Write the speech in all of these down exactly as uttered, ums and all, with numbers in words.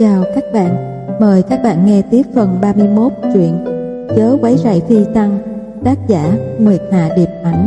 Chào các bạn, mời các bạn nghe tiếp phần ba mươi mốt truyện Chớ quấy rầy phi tăng, tác giả Nguyệt Hạ Điệp Ảnh.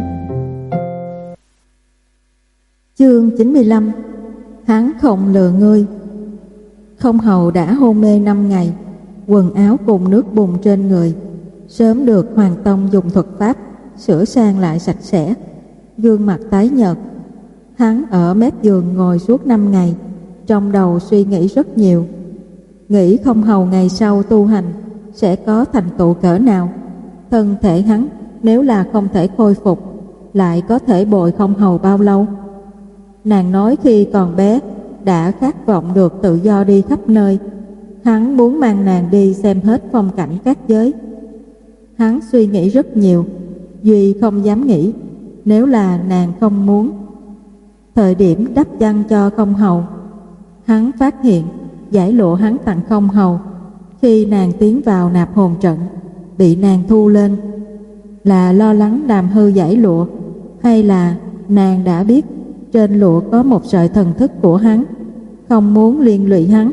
Chương chín mươi lăm. Hắn không lừa ngươi. Không hầu đã hôn mê năm ngày, quần áo cùng nước bùn trên người sớm được Hoàng Tông dùng thuật pháp sửa sang lại sạch sẽ, gương mặt tái nhợt. Hắn ở mép giường ngồi suốt năm ngày, trong đầu suy nghĩ rất nhiều, nghĩ không hầu ngày sau tu hành sẽ có thành tựu cỡ nào. Thân thể hắn nếu là không thể khôi phục, lại có thể bồi không hầu bao lâu. Nàng nói khi còn bé đã khát vọng được tự do đi khắp nơi, hắn muốn mang nàng đi xem hết phong cảnh các giới. Hắn suy nghĩ rất nhiều, duy không dám nghĩ nếu là nàng không muốn. Thời điểm đắp chăn cho không hầu, hắn phát hiện giải lụa hắn tặng không hầu khi nàng tiến vào nạp hồn trận bị nàng thu lên. Là lo lắng làm hư giải lụa, hay là nàng đã biết trên lụa có một sợi thần thức của hắn, không muốn liên lụy hắn?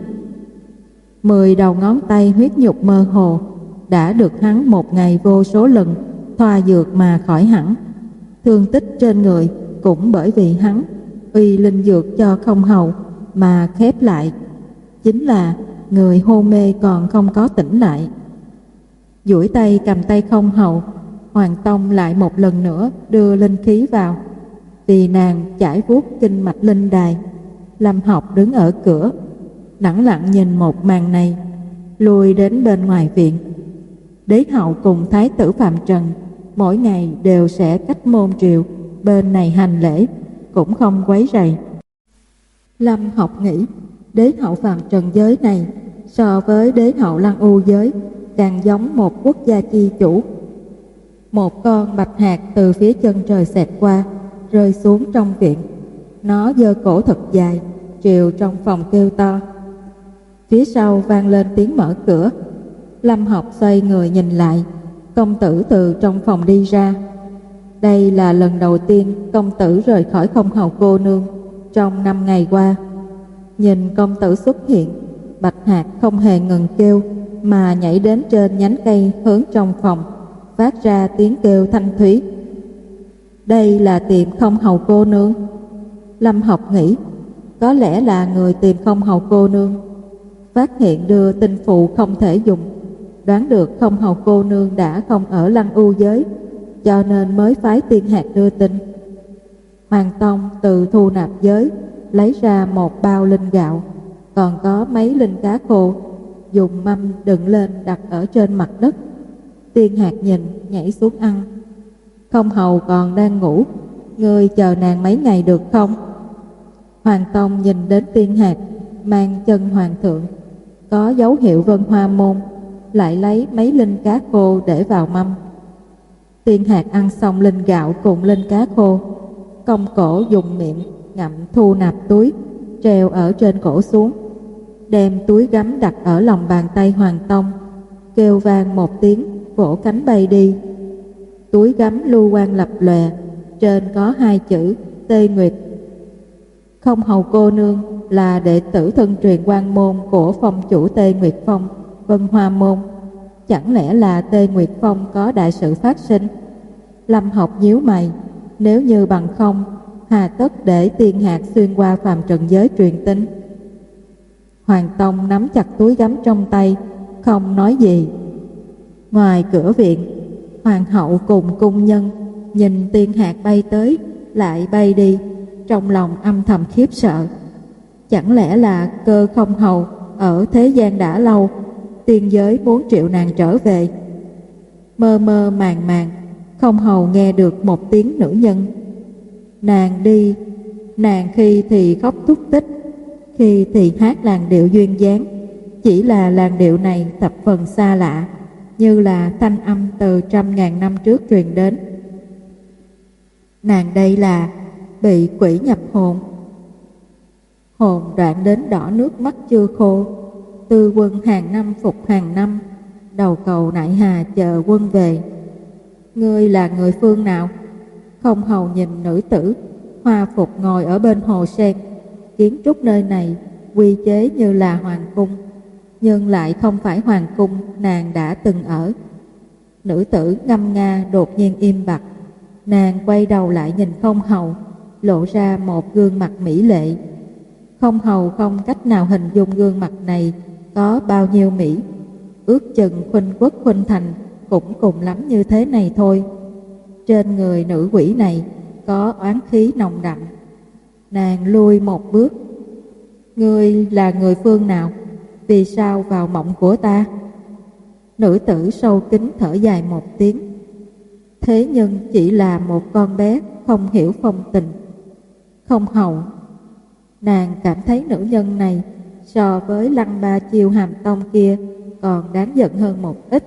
Mười đầu ngón tay huyết nhục mơ hồ đã được hắn một ngày vô số lần thoa dược mà khỏi hẳn. Thương tích trên người cũng bởi vì hắn uy linh dược cho không hầu mà khép lại, chính là người hôn mê còn không có tỉnh lại. Duỗi tay cầm tay không hầu, Hoàng Tông lại một lần nữa đưa linh khí vào, vì nàng chải vuốt kinh mạch linh đài. Lâm Học đứng ở cửa lẳng lặng nhìn một màn này, lùi đến bên ngoài viện. Đế hậu cùng thái tử Phạm Trần mỗi ngày đều sẽ cách môn triều bên này hành lễ, cũng không quấy rầy. Lâm Học nghĩ đế hậu Phạm Trần giới này so với đế hậu Lăng U giới càng giống một quốc gia chi chủ. Một con bạch hạt từ phía chân trời xẹt qua, rơi xuống trong viện. Nó giơ cổ thật dài, triều trong phòng kêu to. Phía sau vang lên tiếng mở cửa. Lâm Học xoay người nhìn lại, công tử từ trong phòng đi ra. Đây là lần đầu tiên công tử rời khỏi không hầu cô nương trong năm ngày qua. Nhìn công tử xuất hiện, bạch hạt không hề ngừng kêu mà nhảy đến trên nhánh cây hướng trong phòng, phát ra tiếng kêu thanh thúy. Đây là tìm không hầu cô nương. Lâm Học nghĩ có lẽ là người tìm không hầu cô nương, phát hiện đưa tinh phụ không thể dùng, đoán được không hầu cô nương đã không ở Lăng U giới, cho nên mới phái tiên hạt đưa tin. Hoàng Tông từ thu nạp giới lấy ra một bao linh gạo, còn có mấy linh cá khô, dùng mâm đựng lên đặt ở trên mặt đất. Tiên hạt nhìn nhảy xuống ăn. Không hầu còn đang ngủ, ngươi chờ nàng mấy ngày được không? Hoàng Tông nhìn đến tiên hạt mang chân hoàng thượng, có dấu hiệu Vân Hoa môn, lại lấy mấy linh cá khô để vào mâm. Tiên hạt ăn xong linh gạo cùng linh cá khô, cong cổ dùng miệng ngậm thu nạp túi treo ở trên cổ xuống, đem túi gấm đặt ở lòng bàn tay Hoàng Tông, kêu vang một tiếng, vỗ cánh bay đi. Túi gấm lưu quang lập lòe, trên có hai chữ Tê Nguyệt. Không hầu cô nương là đệ tử thân truyền quan môn của phong chủ Tê Nguyệt Phong, Vân Hoa môn. Chẳng lẽ là Tê Nguyệt Phong có đại sự phát sinh? Lâm Học nhíu mày, nếu như bằng không, hà tất để tiên hạt xuyên qua phàm trần giới truyền tin? Hoàng Tông nắm chặt túi gấm trong tay, không nói gì. Ngoài cửa viện, hoàng hậu cùng cung nhân nhìn tiên hạt bay tới lại bay đi, trong lòng âm thầm khiếp sợ. Chẳng lẽ là cơ không hầu ở thế gian đã lâu, tiên giới muốn triệu nàng trở về? Mơ mơ màng màng, không hầu nghe được một tiếng nữ nhân. Nàng đi, nàng khi thì khóc thúc tích, khi thì hát làn điệu duyên dáng. Chỉ là làn điệu này thập phần xa lạ, như là thanh âm từ trăm ngàn năm trước truyền đến. Nàng đây là bị quỷ nhập hồn. Hồn đoạn đến đỏ nước mắt chưa khô, tư quân hàng năm phục hàng năm, đầu cầu nại hà chờ quân về. Ngươi là người phương nào? Không hầu nhìn nữ tử hoa phục ngồi ở bên hồ sen. Kiến trúc nơi này quy chế như là hoàng cung, nhưng lại không phải hoàng cung nàng đã từng ở. Nữ tử ngâm nga đột nhiên im bặt. Nàng quay đầu lại nhìn không hầu, lộ ra một gương mặt mỹ lệ. Không hầu không cách nào hình dung gương mặt này có bao nhiêu mỹ. Ước chừng khuynh quốc khuynh thành cũng cùng lắm như thế này thôi. Trên người nữ quỷ này có oán khí nồng đậm. Nàng lui một bước. Ngươi là người phương nào? Vì sao vào mộng của ta? Nữ tử sâu kín thở dài một tiếng. Thế nhưng chỉ là một con bé không hiểu phong tình. Không hầu. Nàng cảm thấy nữ nhân này so với Lăng Ba Chiêu Hàm Tông kia còn đáng giận hơn một ít.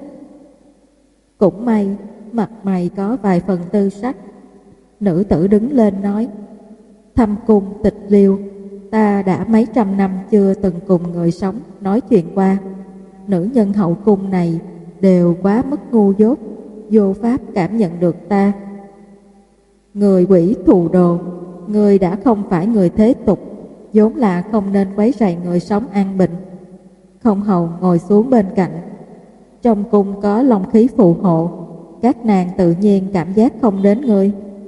Cũng may mặt mày có vài phần tư sắc. Nữ tử đứng lên nói: Thâm cung tịch liêu, ta đã mấy trăm năm chưa từng cùng người sống nói chuyện qua. Nữ nhân hậu cung này đều quá mức ngu dốt, vô pháp cảm nhận được ta. Người quỷ thù đồ, người đã không phải người thế tục, vốn là không nên quấy rầy người sống an bình. Không hầu ngồi xuống bên cạnh. Trong cung có long khí phù hộ, các nàng tự nhiên cảm giác không đến ngươi.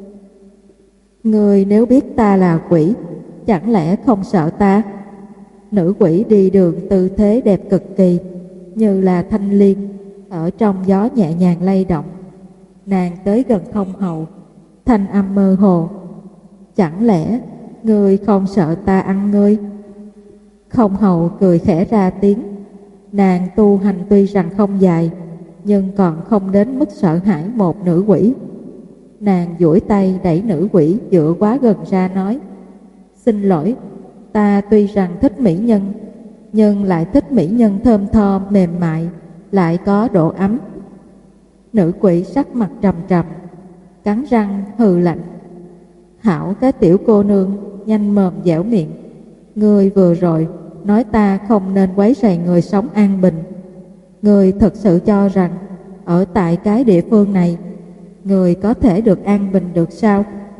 Ngươi nếu biết ta là quỷ, chẳng lẽ không sợ ta? Nữ quỷ đi đường tư thế đẹp cực kỳ, như là thanh liên ở trong gió nhẹ nhàng lay động. Nàng tới gần không hầu, thanh âm mơ hồ: Chẳng lẽ ngươi không sợ ta ăn ngươi? Không hầu cười khẽ ra tiếng. Nàng tu hành tuy rằng không dài, nhưng còn không đến mức sợ hãi một nữ quỷ. Nàng duỗi tay đẩy nữ quỷ dựa quá gần ra nói: Xin lỗi, ta tuy rằng thích mỹ nhân, nhưng lại thích mỹ nhân thơm tho mềm mại, lại có độ ấm. Nữ quỷ sắc mặt trầm trầm, cắn răng hừ lạnh: Hảo cái tiểu cô nương nhanh mồm dẻo miệng, ngươi vừa rồi nói ta không nên quấy rầy người sống an bình. Ngươi thật sự cho rằng ở tại cái địa phương này người có thể được an bình được sao?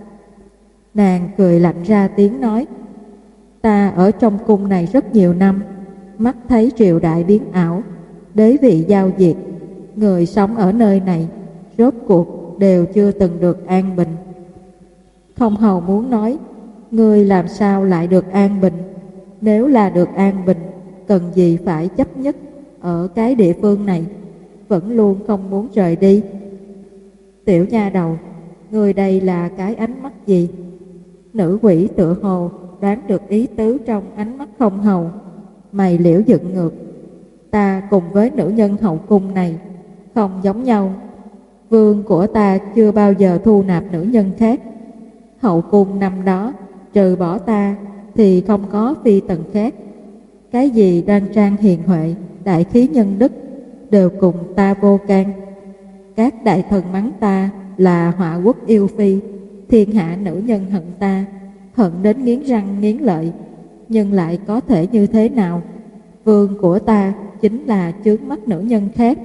Nàng cười lạnh ra tiếng nói: Ta ở trong cung này rất nhiều năm, mắt thấy triều đại biến ảo, đế vị giao diệt, người sống ở nơi này rốt cuộc đều chưa từng được an bình. Không hầu muốn nói: Ngươi làm sao lại được an bình? Nếu là được an bình, cần gì phải chấp nhất ở cái địa phương này, vẫn luôn không muốn rời đi? Tiểu nha đầu, ngươi đây là cái ánh mắt gì? Nữ quỷ tựa hồ đoán được ý tứ trong ánh mắt không hầu, mày liễu dựng ngược: Ta cùng với nữ nhân hậu cung này không giống nhau. Vương của ta chưa bao giờ thu nạp nữ nhân khác. Hậu cung năm đó trừ bỏ ta thì không có phi tần khác. Cái gì đoan trang hiền huệ, đại khí nhân đức đều cùng ta vô can. Các đại thần mắng ta là họa quốc yêu phi, thiên hạ nữ nhân hận ta, hận đến nghiến răng nghiến lợi. Nhưng lại có thể như thế nào? Vương của ta chính là chướng mắt nữ nhân khác.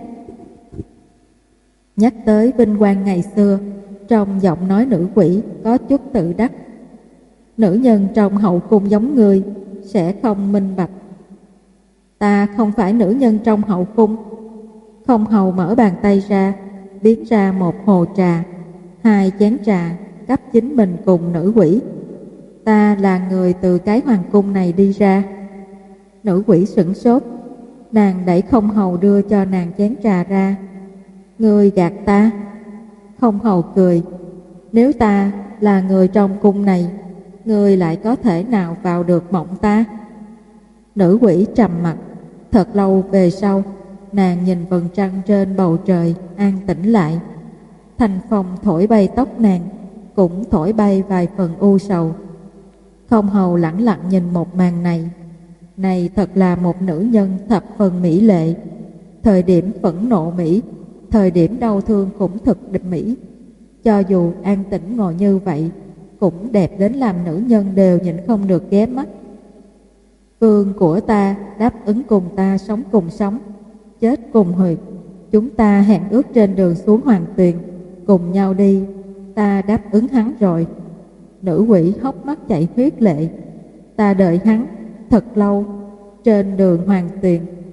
Nhắc tới vinh quang ngày xưa, trong giọng nói nữ quỷ có chút tự đắc. Nữ nhân trong hậu cung giống ngươi sẽ không minh bạch. Ta không phải nữ nhân trong hậu cung. Không hầu mở bàn tay ra, biến ra một hồ trà, hai chén trà cấp chính mình cùng nữ quỷ. Ta là người từ cái hoàng cung này đi ra. Nữ quỷ sửng sốt. Nàng đẩy không hầu đưa cho nàng chén trà ra. Ngươi gạt ta? Không hầu cười. Nếu ta là người trong cung này, ngươi lại có thể nào vào được mộng ta? Nữ quỷ trầm mặt. Thật lâu về sau, nàng nhìn vầng trăng trên bầu trời an tĩnh lại. Thành phong thổi bay tóc nàng, cũng thổi bay vài phần u sầu. Không hầu lẳng lặng nhìn một màn này. Này thật là một nữ nhân thập phần mỹ lệ. Thời điểm phẫn nộ mỹ, thời điểm đau thương cũng thực địch mỹ. Cho dù an tĩnh ngồi như vậy, cũng đẹp đến làm nữ nhân đều nhịn không được ghé mắt. Vương của ta đáp ứng cùng ta sống cùng sống, chết cùng huyệt. Chúng ta hẹn ước trên đường xuống hoàng tuyền, cùng nhau đi. Ta đáp ứng hắn rồi. Nữ quỷ hốc mắt chảy huyết lệ. Ta đợi hắn thật lâu. Trên đường hoàng tuyền,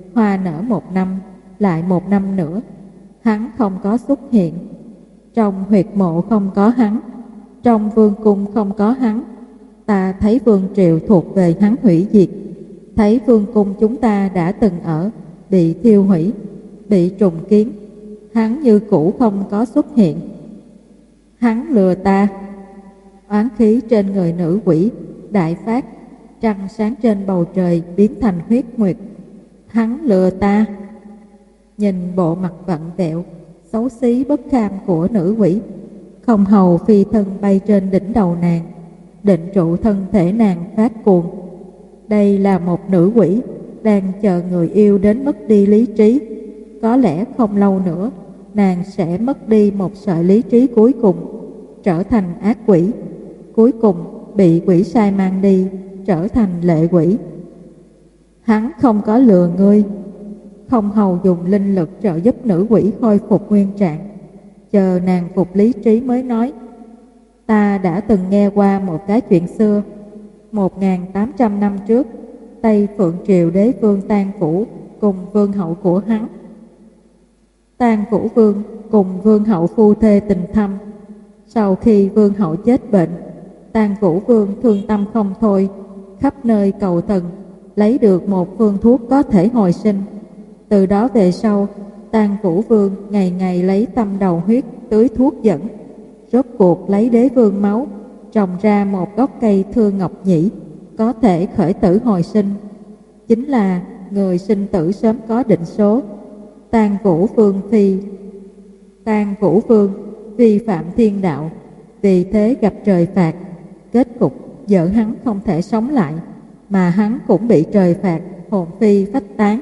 hoa nở một năm, lại một năm nữa, hắn không có xuất hiện. Trong huyệt mộ không có hắn, trong vương cung không có hắn. Ta thấy vương triều thuộc về hắn hủy diệt, thấy vương cung chúng ta đã từng ở bị thiêu hủy, bị trùng kiến. Hắn như cũ không có xuất hiện. Hắn lừa ta. Oán khí trên người nữ quỷ đại phát, trăng sáng trên bầu trời biến thành huyết nguyệt. Hắn lừa ta. Nhìn bộ mặt vặn vẹo, xấu xí bất kham của nữ quỷ, không hầu phi thân bay trên đỉnh đầu nàng, định trụ thân thể nàng phát cuồng. Đây là một nữ quỷ đang chờ người yêu đến mất đi lý trí. Có lẽ không lâu nữa nàng sẽ mất đi một sợi lý trí cuối cùng, trở thành ác quỷ, cuối cùng bị quỷ sai mang đi, trở thành lệ quỷ. Hắn không có lừa ngươi. Không hầu dùng linh lực trợ giúp nữ quỷ khôi phục nguyên trạng, chờ nàng phục lý trí mới nói: ta đã từng nghe qua một cái chuyện xưa. Một nghìn tám trăm năm trước, Tây Phượng Triều đế vương Tang Vũ cùng vương hậu của hắn. Tang Vũ vương cùng vương hậu phu thê tình thâm. Sau khi vương hậu chết bệnh, Tang Vũ vương thương tâm không thôi, khắp nơi cầu thần, lấy được một phương thuốc có thể hồi sinh. Từ đó về sau, Tang Vũ vương ngày ngày lấy tâm đầu huyết tưới thuốc dẫn, rốt cuộc lấy đế vương máu trồng ra một gốc cây thương ngọc nhĩ, có thể khởi tử hồi sinh. Chính là người sinh tử sớm có định số. Tang Vũ vương phi Tang Vũ vương vi phạm thiên đạo, vì thế gặp trời phạt. Kết cục vợ hắn không thể sống lại, mà hắn cũng bị trời phạt, hồn phi phách tán.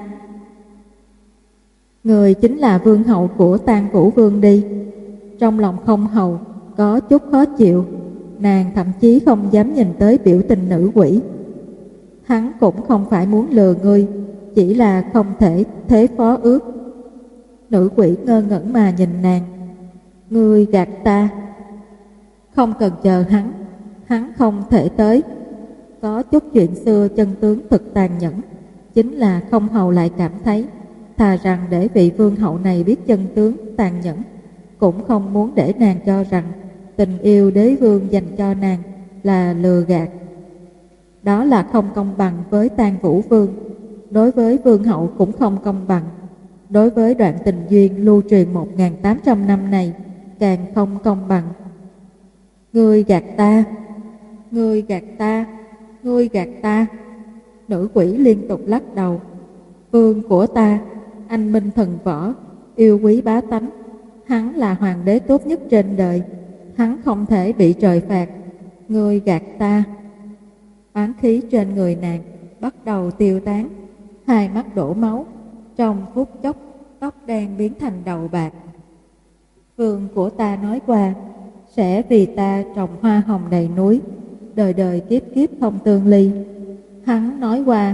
Người chính là vương hậu của Tang Vũ vương đi. Trong lòng không hầu có chút khó chịu, nàng thậm chí không dám nhìn tới biểu tình nữ quỷ. Hắn cũng không phải muốn lừa ngươi, chỉ là không thể thế phó ước. Nữ quỷ ngơ ngẩn mà nhìn nàng. Ngươi gạt ta. Không cần chờ hắn, hắn không thể tới. Có chút chuyện xưa chân tướng thực tàn nhẫn, chính là không hầu lại cảm thấy thà rằng để vị vương hậu này biết chân tướng tàn nhẫn, cũng không muốn để nàng cho rằng tình yêu đế vương dành cho nàng là lừa gạt. Đó là không công bằng với Tang Vũ vương, đối với vương hậu cũng không công bằng. Đối với đoạn tình duyên lưu truyền một nghìn tám trăm năm này càng không công bằng. Ngươi gạt ta, ngươi gạt ta, ngươi gạt ta. Nữ quỷ liên tục lắc đầu. Vương của ta, anh minh thần võ, yêu quý bá tánh, hắn là hoàng đế tốt nhất trên đời, hắn không thể bị trời phạt. Ngươi gạt ta. Oán khí trên người nàng bắt đầu tiêu tán, hai mắt đổ máu, trong phút chốc tóc đen biến thành đầu bạc. Vương của ta nói qua sẽ vì ta trồng hoa hồng đầy núi, đời đời kiếp kiếp không tương ly. Hắn nói qua.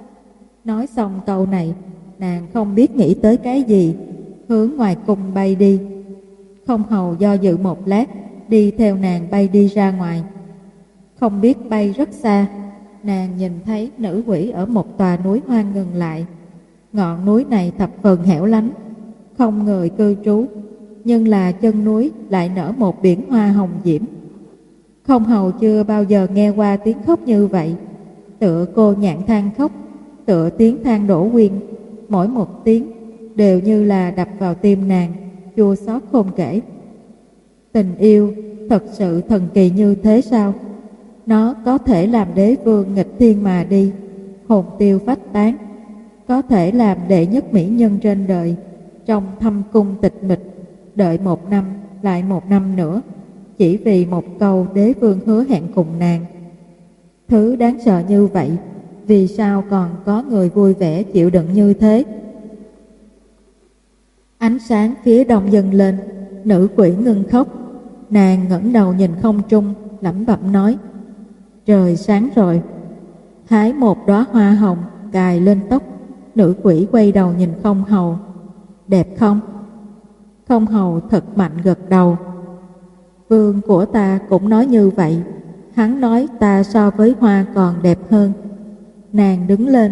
Nói xong câu này, nàng không biết nghĩ tới cái gì, hướng ngoài cung bay đi. Không hầu do dự một lát, đi theo nàng bay đi ra ngoài. Không biết bay rất xa, nàng nhìn thấy nữ quỷ ở một tòa núi hoang ngừng lại. Ngọn núi này thập phần hẻo lánh, không người cư trú, nhưng là chân núi lại nở một biển hoa hồng diễm. Không hầu chưa bao giờ nghe qua tiếng khóc như vậy, tựa cô nhạn than khóc, tựa tiếng than đổ quyên, mỗi một tiếng đều như là đập vào tim nàng, chua xót không kể. Tình yêu thật sự thần kỳ như thế sao? Nó có thể làm đế vương nghịch thiên mà đi, hồn tiêu phách tán, có thể làm đệ nhất mỹ nhân trên đời, trong thâm cung tịch mịch, đợi một năm lại một năm nữa, chỉ vì một câu đế vương hứa hẹn cùng nàng. Thứ đáng sợ như vậy, vì sao còn có người vui vẻ chịu đựng như thế? Ánh sáng phía đông dâng lên, nữ quỷ ngưng khóc. Nàng ngẩng đầu nhìn không trung, lẩm bẩm nói: trời sáng rồi. Hái một đóa hoa hồng cài lên tóc, nữ quỷ quay đầu nhìn không hầu. Đẹp không? Không hầu thật mạnh gật đầu. Vương của ta cũng nói như vậy, hắn nói ta so với hoa còn đẹp hơn. Nàng đứng lên,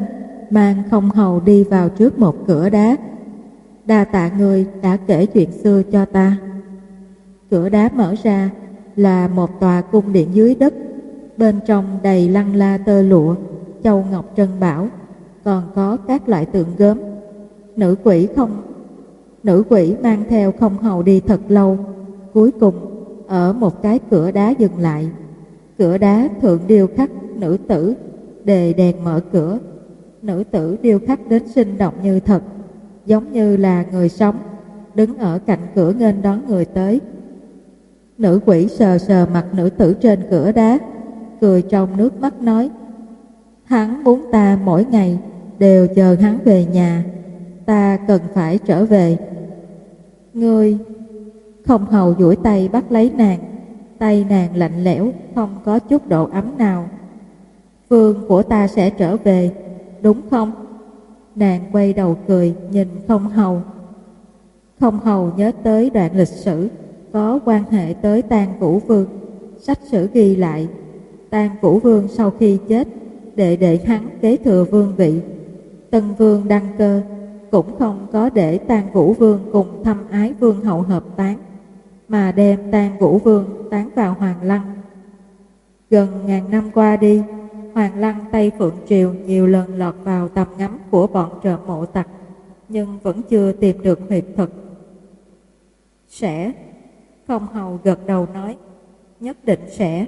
mang Không Hầu đi vào trước một cửa đá. Đa tạ ngươi đã kể chuyện xưa cho ta. Cửa đá mở ra là một tòa cung điện dưới đất, bên trong đầy lăng la tơ lụa, châu ngọc trân bảo, còn có các loại tượng gốm. Nữ quỷ không nữ quỷ mang theo Không Hầu đi thật lâu, cuối cùng ở một cái cửa đá dừng lại. Cửa đá thượng điêu khắc nữ tử đề đèn mở cửa. Nữ tử điêu khắc đến sinh động như thật, giống như là người sống, đứng ở cạnh cửa nghênh đón người tới. Nữ quỷ sờ sờ mặt nữ tử trên cửa đá, cười trong nước mắt nói: hắn muốn ta mỗi ngày đều chờ hắn về nhà, ta cần phải trở về. Ngươi... Không Hầu duỗi tay bắt lấy nàng, tay nàng lạnh lẽo, không có chút độ ấm nào. Vương của ta sẽ trở về, đúng không? Nàng quay đầu cười nhìn Không Hầu. Không Hầu nhớ tới đoạn lịch sử có quan hệ tới Tang Vũ Vương. Sách sử ghi lại, Tang Vũ Vương sau khi chết, đệ đệ hắn kế thừa vương vị. Tân Vương đăng cơ cũng không có để Tang Vũ Vương cùng Thâm Ái Vương hậu hợp tán, mà đem Tang Vũ Vương tán vào Hoàng Lăng. Gần ngàn năm qua đi, Hoàng Lăng Tây Phượng Triều nhiều lần lọt vào tầm ngắm của bọn trộm mộ tặc, nhưng vẫn chưa tìm được huyệt thực. Sẽ. Không Hầu gật đầu nói, nhất định sẽ.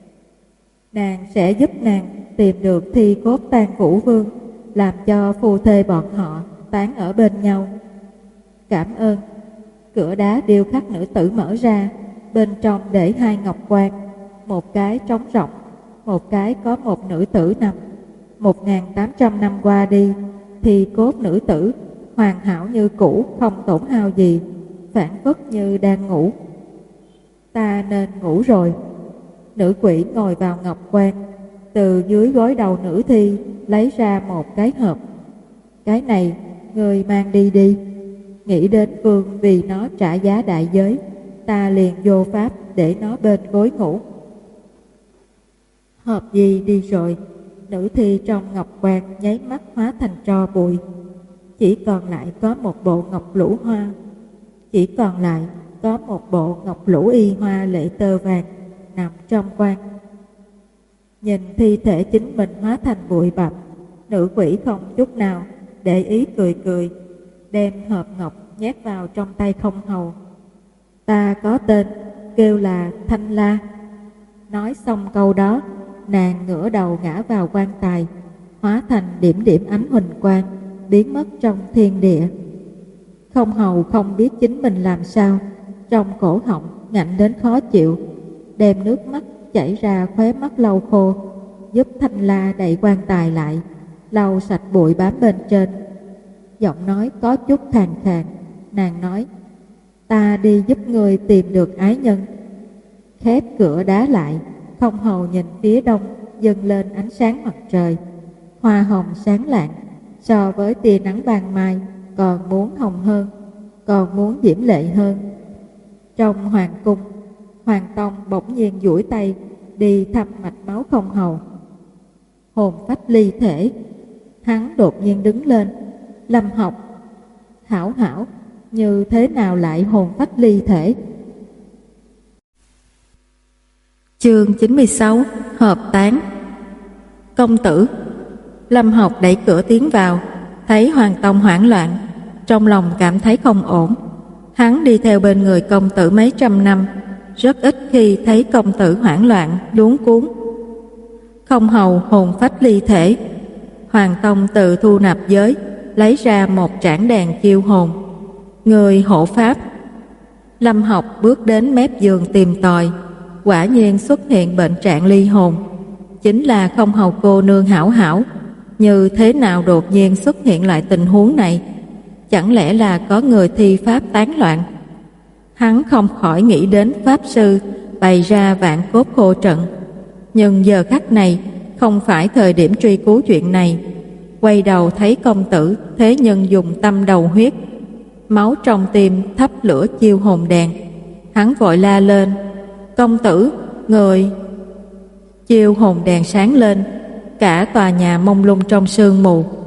Nàng sẽ giúp nàng tìm được thi cốt Tang Vũ Vương, làm cho phu thê bọn họ tán ở bên nhau. Cảm ơn. Cửa đá điêu khắc nữ tử mở ra, bên trong để hai ngọc quan, một cái trống rỗng, một cái có một nữ tử nằm. Một nghìn tám trăm năm qua đi, thì cốt nữ tử hoàn hảo như cũ, không tổn hao gì, phảng phất như đang ngủ. Ta nên ngủ rồi. Nữ quỷ ngồi vào ngọc quan, từ dưới gối đầu nữ thi lấy ra một cái hộp. Cái này người mang đi đi. Nghĩ đến Vương vì nó trả giá đại giới, ta liền vô pháp để nó bên gối ngủ. Hộp gì đi rồi? Nữ thi trong ngọc quan nháy mắt hóa thành tro bụi, chỉ còn lại có một bộ ngọc lũ hoa. Chỉ còn lại có một bộ ngọc lũ y hoa lệ tơ vàng nằm trong quan. Nhìn thi thể chính mình hóa thành bụi bặm, nữ quỷ không chút nào để ý, cười cười, đem hộp ngọc nhét vào trong tay Không Hầu. Ta có tên, kêu là Thanh La. Nói xong câu đó, nàng ngửa đầu ngã vào quan tài, hóa thành điểm điểm ánh huỳnh quang, biến mất trong thiên địa. Không Hầu không biết chính mình làm sao, trong cổ họng ngạnh đến khó chịu, đem nước mắt chảy ra khóe mắt lau khô, giúp Thanh La đậy quan tài lại, lau sạch bụi bám bên trên. Giọng nói có chút khàn khàn, nàng nói: ta đi giúp người tìm được ái nhân. Khép cửa đá lại, Không Hầu nhìn phía đông dâng lên ánh sáng mặt trời, hoa hồng sáng lạng, so với tia nắng ban mai còn muốn hồng hơn, còn muốn diễm lệ hơn. Trong hoàng cung, Hoàng Tông bỗng nhiên duỗi tay đi thăm mạch máu Không Hầu. Hồn phách ly thể, hắn đột nhiên đứng lên. Lâm Học, hảo hảo, như thế nào lại hồn phách ly thể? Chương chín mươi sáu, hợp tán. Công tử. Lâm Học đẩy cửa tiến vào, thấy Hoàng Tông hoảng loạn, trong lòng cảm thấy không ổn. Hắn đi theo bên người công tử mấy trăm năm, rất ít khi thấy công tử hoảng loạn, luống cuống. Không Hầu hồn phách ly thể. Hoàng Tông tự thu nạp giới, lấy ra một trảng đèn chiêu hồn. Người hộ pháp. Lâm Học bước đến mép giường tìm tòi, quả nhiên xuất hiện bệnh trạng ly hồn. Chính là Không Hầu cô nương hảo hảo, như thế nào đột nhiên xuất hiện lại tình huống này? Chẳng lẽ là có người thi pháp tán loạn? Hắn không khỏi nghĩ đến pháp sư bày ra vạn cốt khô trận. Nhưng giờ khắc này không phải thời điểm truy cứu chuyện này. Quay đầu thấy công tử thế nhân dùng tâm đầu huyết, máu trong tim thắp lửa chiêu hồn đèn. Hắn vội la lên: công tử, người! Chiêu hồn đèn sáng lên, cả tòa nhà mông lung trong sương mù.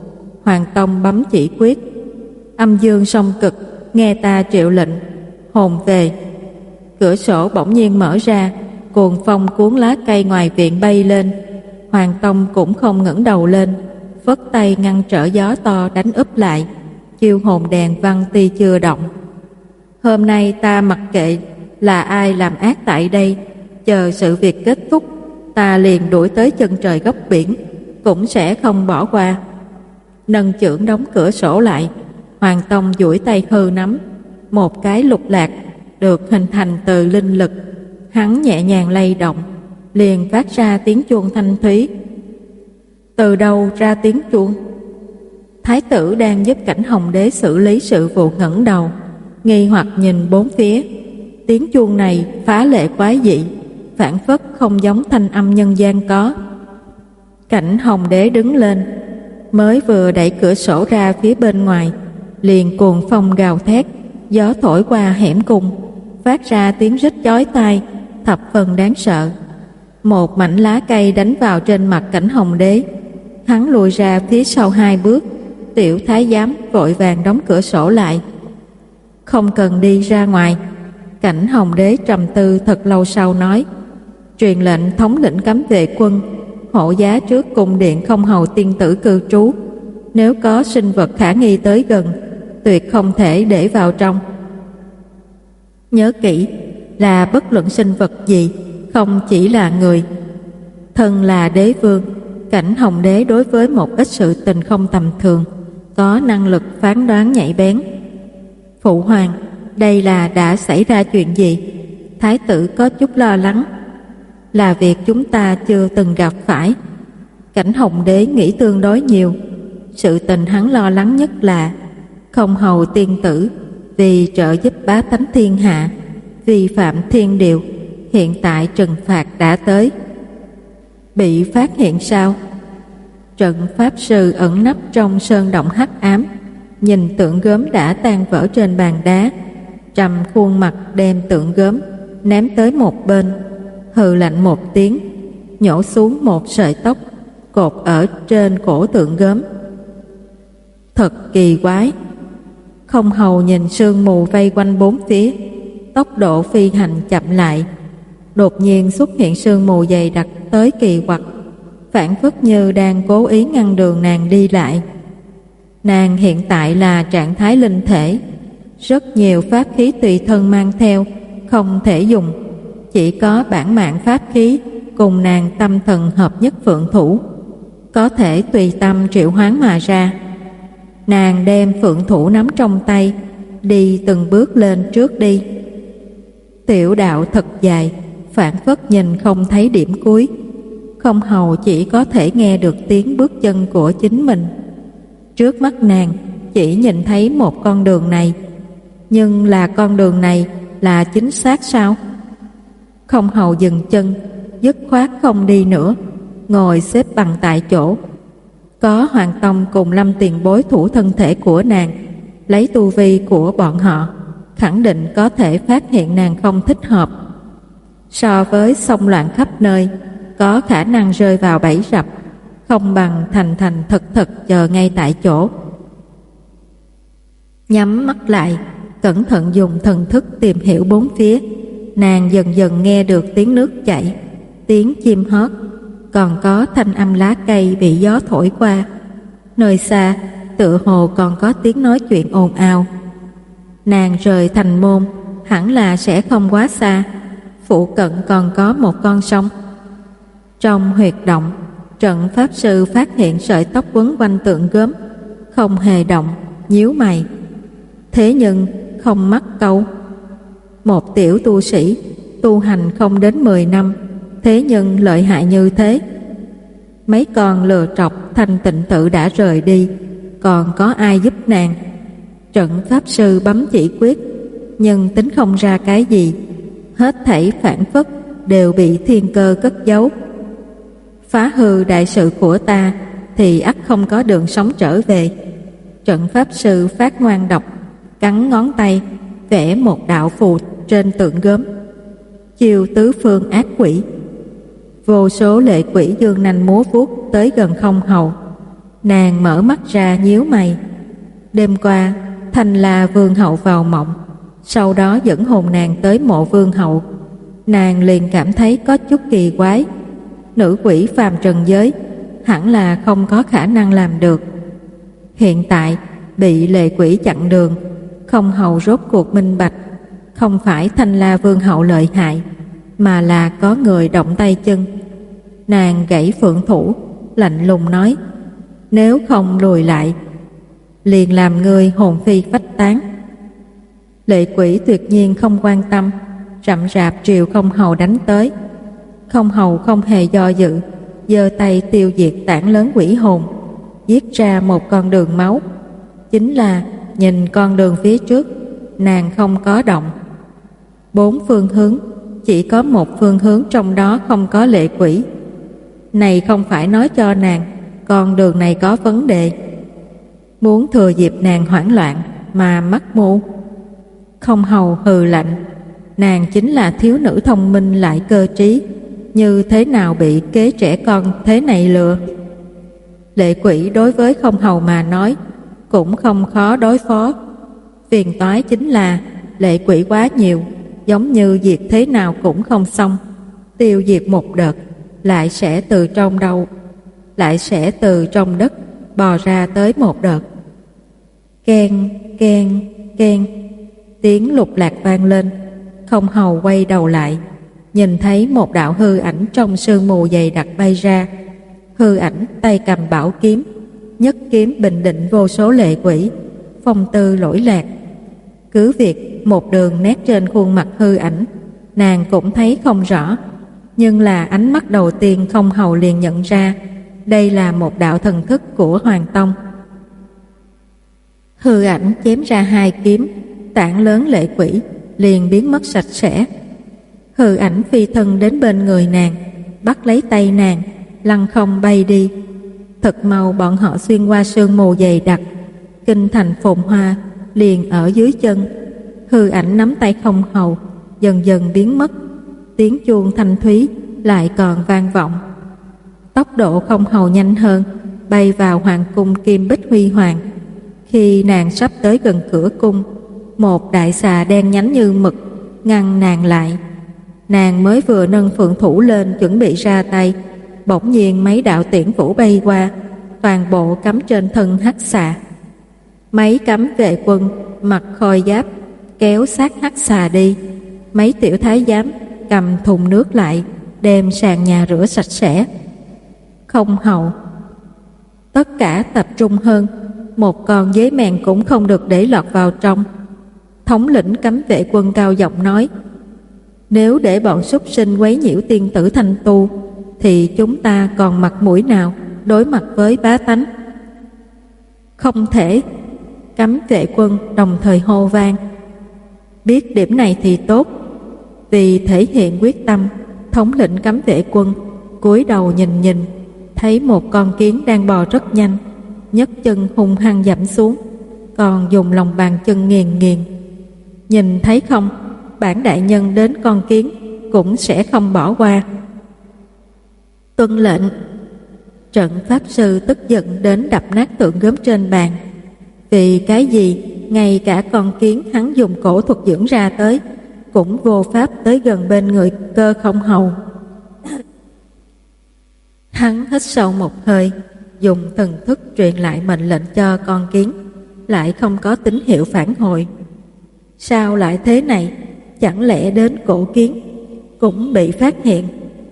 Hoàng Tông bấm chỉ quyết. Âm dương song cực, nghe ta triệu lệnh, hồn về. Cửa sổ bỗng nhiên mở ra, cuồng phong cuốn lá cây ngoài viện bay lên. Hoàng Tông cũng không ngẩng đầu lên, phất tay ngăn trở gió to đánh úp lại. Chiêu hồn đèn văn ti chưa động. Hôm nay ta mặc kệ là ai làm ác tại đây, chờ sự việc kết thúc, ta liền đuổi tới chân trời góc biển, cũng sẽ không bỏ qua. Nâng chưởng đóng cửa sổ lại, Hoàng Tông duỗi tay hư nắm, một cái lục lạc được hình thành từ linh lực. Hắn nhẹ nhàng lay động, liền phát ra tiếng chuông thanh thúy. Từ đâu ra tiếng chuông? Thái tử đang giúp Cảnh Hồng Đế xử lý sự vụ ngẩng đầu, nghi hoặc nhìn bốn phía. Tiếng chuông này phá lệ quái dị, phảng phất không giống thanh âm nhân gian có. Cảnh Hồng Đế đứng lên, mới vừa đẩy cửa sổ ra phía bên ngoài, liền cuồng phong gào thét, gió thổi qua hẻm cung, phát ra tiếng rít chói tai, thập phần đáng sợ. Một mảnh lá cây đánh vào trên mặt Cảnh Hồng Đế, hắn lùi ra phía sau hai bước. Tiểu thái giám vội vàng đóng cửa sổ lại. Không cần đi ra ngoài. Cảnh Hồng Đế trầm tư thật lâu sau nói, truyền lệnh thống lĩnh cấm vệ quân hộ giá trước cung điện Không Hầu tiên tử cư trú. Nếu có sinh vật khả nghi tới gần, tuyệt không thể để vào trong. Nhớ kỹ là bất luận sinh vật gì, không chỉ là người. Thân là đế vương, Cảnh Hồng Đế đối với một ít sự tình không tầm thường, có năng lực phán đoán nhạy bén. Phụ hoàng, đây là đã xảy ra chuyện gì? Thái tử có chút lo lắng. Là việc chúng ta chưa từng gặp phải. Cảnh Hồng Đế nghĩ tương đối nhiều. Sự tình hắn lo lắng nhất là Không Hầu tiên tử vì trợ giúp bá tánh thiên hạ, vi phạm thiên điều, hiện tại trừng phạt đã tới. Bị phát hiện sao? Trận pháp sư ẩn nấp trong sơn động hắc ám, nhìn tượng gốm đã tan vỡ trên bàn đá, trầm khuôn mặt đem tượng gốm ném tới một bên, hừ lạnh một tiếng, nhổ xuống một sợi tóc cột ở trên cổ tượng gốm. Thật kỳ quái. Không Hầu nhìn sương mù vây quanh bốn phía, tốc độ phi hành chậm lại. Đột nhiên xuất hiện sương mù dày đặc tới kỳ quặc, phảng phất như đang cố ý ngăn đường nàng đi lại. Nàng hiện tại là trạng thái linh thể, rất nhiều pháp khí tùy thân mang theo không thể dùng, chỉ có bản mạng pháp khí cùng nàng tâm thần hợp nhất phượng thủ có thể tùy tâm triệu hoán mà ra. Nàng đem phượng thủ nắm trong tay, đi từng bước lên trước đi. Tiểu đạo thật dài, phảng phất nhìn không thấy điểm cuối. Không Hầu chỉ có thể nghe được tiếng bước chân của chính mình. Trước mắt nàng chỉ nhìn thấy một con đường này, nhưng là con đường này là chính xác sao? Không Hầu dừng chân, dứt khoát không đi nữa, ngồi xếp bằng tại chỗ. Có Hoàng Tông cùng Lâm tiền bối thủ thân thể của nàng, lấy tu vi của bọn họ khẳng định có thể phát hiện nàng không thích hợp. So với xông loạn khắp nơi, có khả năng rơi vào bẫy rập, không bằng thành thành thật thật chờ ngay tại chỗ. Nhắm mắt lại, cẩn thận dùng thần thức tìm hiểu bốn phía. Nàng dần dần nghe được tiếng nước chảy, tiếng chim hót, còn có thanh âm lá cây bị gió thổi qua. Nơi xa tựa hồ còn có tiếng nói chuyện ồn ào. Nàng rời thành môn hẳn là sẽ không quá xa, phụ cận còn có một con sông. Trong huyệt động, trận pháp sư phát hiện sợi tóc quấn quanh tượng gốm, không hề động, nhíu mày. Thế nhưng không mắc câu. Một tiểu tu sĩ tu hành không đến mười năm, thế nhưng lợi hại như thế. Mấy con lừa trọc thanh tịnh tự đã rời đi, còn có ai giúp nàng? Trận pháp sư bấm chỉ quyết, nhưng tính không ra cái gì. Hết thảy phản phất đều bị thiên cơ cất giấu. Phá hư đại sự của ta thì ắt không có đường sống trở về. Trận pháp sư phát ngoan độc, cắn ngón tay, vẽ một đạo phù trên tượng gốm. Chiêu tứ phương ác quỷ. Vô số lệ quỷ dương nanh múa vuốt tới gần Không Hầu. Nàng mở mắt ra nhíu mày. Đêm qua Thanh La vương hậu vào mộng, sau đó dẫn hồn nàng tới mộ vương hậu. Nàng liền cảm thấy có chút kỳ quái. Nữ quỷ phàm trần giới hẳn là không có khả năng làm được. Hiện tại bị lệ quỷ chặn đường, không hầu rốt cuộc minh bạch, không phải Thanh La vương hậu lợi hại, mà là có người động tay chân. Nàng gãy phượng thủ, lạnh lùng nói: nếu không lùi lại, liền làm người hồn phi phách tán. Lệ quỷ tuyệt nhiên không quan tâm, rậm rạp triều không hầu đánh tới. Không hầu không hề do dự, giơ tay tiêu diệt tảng lớn quỷ hồn, giết ra một con đường máu. Chính là nhìn con đường phía trước, nàng không có động. Bốn phương hướng, chỉ có một phương hướng trong đó không có lệ quỷ. Này không phải nói cho nàng con đường này có vấn đề, muốn thừa dịp nàng hoảng loạn mà mắc mưu. Không hầu hừ lạnh: nàng chính là thiếu nữ thông minh lại cơ trí, như thế nào bị kế trẻ con thế này lừa. Lệ quỷ đối với không hầu mà nói cũng không khó đối phó. Phiền toái chính là lệ quỷ quá nhiều, giống như diệt thế nào cũng không xong. Tiêu diệt một đợt, lại sẽ từ trong đâu lại sẽ từ trong đất bò ra tới một đợt. Keng, keng, keng, tiếng lục lạc vang lên. Không hầu quay đầu lại, nhìn thấy một đạo hư ảnh trong sương mù dày đặc bay ra. Hư ảnh tay cầm bảo kiếm, nhất kiếm bình định vô số lệ quỷ, phong tư lỗi lạc. Cứ việc một đường nét trên khuôn mặt hư ảnh nàng cũng thấy không rõ, nhưng là ánh mắt đầu tiên không hầu liền nhận ra đây là một đạo thần thức của Hoàng Tông. Hư ảnh chém ra hai kiếm, tảng lớn lệ quỷ liền biến mất sạch sẽ. Hư ảnh phi thân đến bên người nàng, bắt lấy tay nàng, lăng không bay đi. Thật mau bọn họ xuyên qua sương mù dày đặc, kinh thành phồn hoa liền ở dưới chân. Hư ảnh nắm tay không hầu, dần dần biến mất. Tiếng chuông thanh thúy lại còn vang vọng. Tốc độ không hầu nhanh hơn, bay vào hoàng cung Kim Bích Huy Hoàng. Khi nàng sắp tới gần cửa cung, một đại xà đen nhánh như mực ngăn nàng lại. Nàng mới vừa nâng phượng thủ lên chuẩn bị ra tay, bỗng nhiên mấy đạo tiễn vũ bay qua, toàn bộ cắm trên thân hắc xà. Mấy cấm vệ quân mặc khôi giáp kéo sát hắc xà đi. Mấy tiểu thái giám cầm thùng nước lại, đem sàn nhà rửa sạch sẽ. Không hầu tất cả tập trung hơn, một con dế mèn cũng không được để lọt vào trong. Thống lĩnh cấm vệ quân cao giọng nói: nếu để bọn súc sinh quấy nhiễu tiên tử Thanh Tu, thì chúng ta còn mặt mũi nào đối mặt với bá tánh? Không thể! Cấm vệ quân đồng thời hô vang. Biết điểm này thì tốt. Vì thể hiện quyết tâm, thống lĩnh cấm vệ quân cúi đầu nhìn nhìn, thấy một con kiến đang bò rất nhanh, nhấc chân hung hăng dẫm xuống, còn dùng lòng bàn chân nghiền nghiền. Nhìn thấy không, bản đại nhân đến con kiến cũng sẽ không bỏ qua. Tuân lệnh! Trận pháp sư tức giận đến đập nát tượng gốm trên bàn. Vì cái gì ngay cả con kiến hắn dùng cổ thuật dưỡng ra tới cũng vô pháp tới gần bên người Cơ Không hầu. Hắn hít sâu một hơi, dùng thần thức truyền lại mệnh lệnh cho con kiến, lại không có tín hiệu phản hồi. Sao lại thế này? Chẳng lẽ đến cổ kiến cũng bị phát hiện?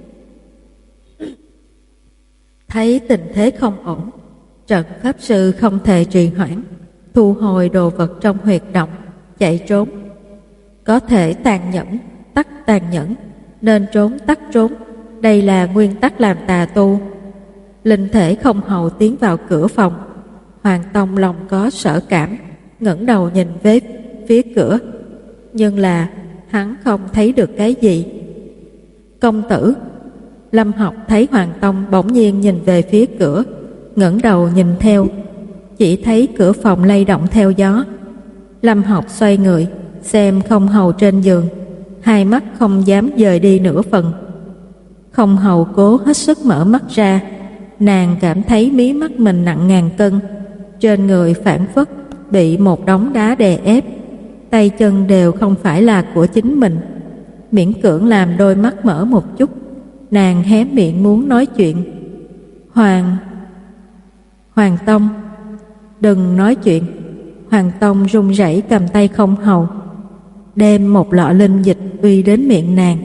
Thấy tình thế không ổn, trận pháp sư không thể trì hoãn, thu hồi đồ vật trong huyệt động, chạy trốn. Có thể tàn nhẫn tắc tàn nhẫn, nên trốn tắc trốn, đây là nguyên tắc làm tà tu. Linh thể không hầu tiến vào cửa phòng. Hoàng Tông lòng có sở cảm, ngẩng đầu nhìn về phía cửa, nhưng là hắn không thấy được cái gì. Công tử! Lâm Học thấy Hoàng Tông bỗng nhiên nhìn về phía cửa, ngẩng đầu nhìn theo, chỉ thấy cửa phòng lay động theo gió. Lâm Học xoay người xem Không hầu trên giường, hai mắt không dám dời đi nửa phần. Không hầu cố hết sức mở mắt ra, nàng cảm thấy mí mắt mình nặng ngàn cân, trên người phảng phất bị một đống đá đè ép, tay chân đều không phải là của chính mình. Miễn cưỡng làm đôi mắt mở một chút, nàng hé miệng muốn nói chuyện. Hoàng... Hoàng Tông, đừng nói chuyện. Hoàng Tông run rẩy cầm tay Không Hầu, đem một lọ linh dịch uy đến miệng nàng.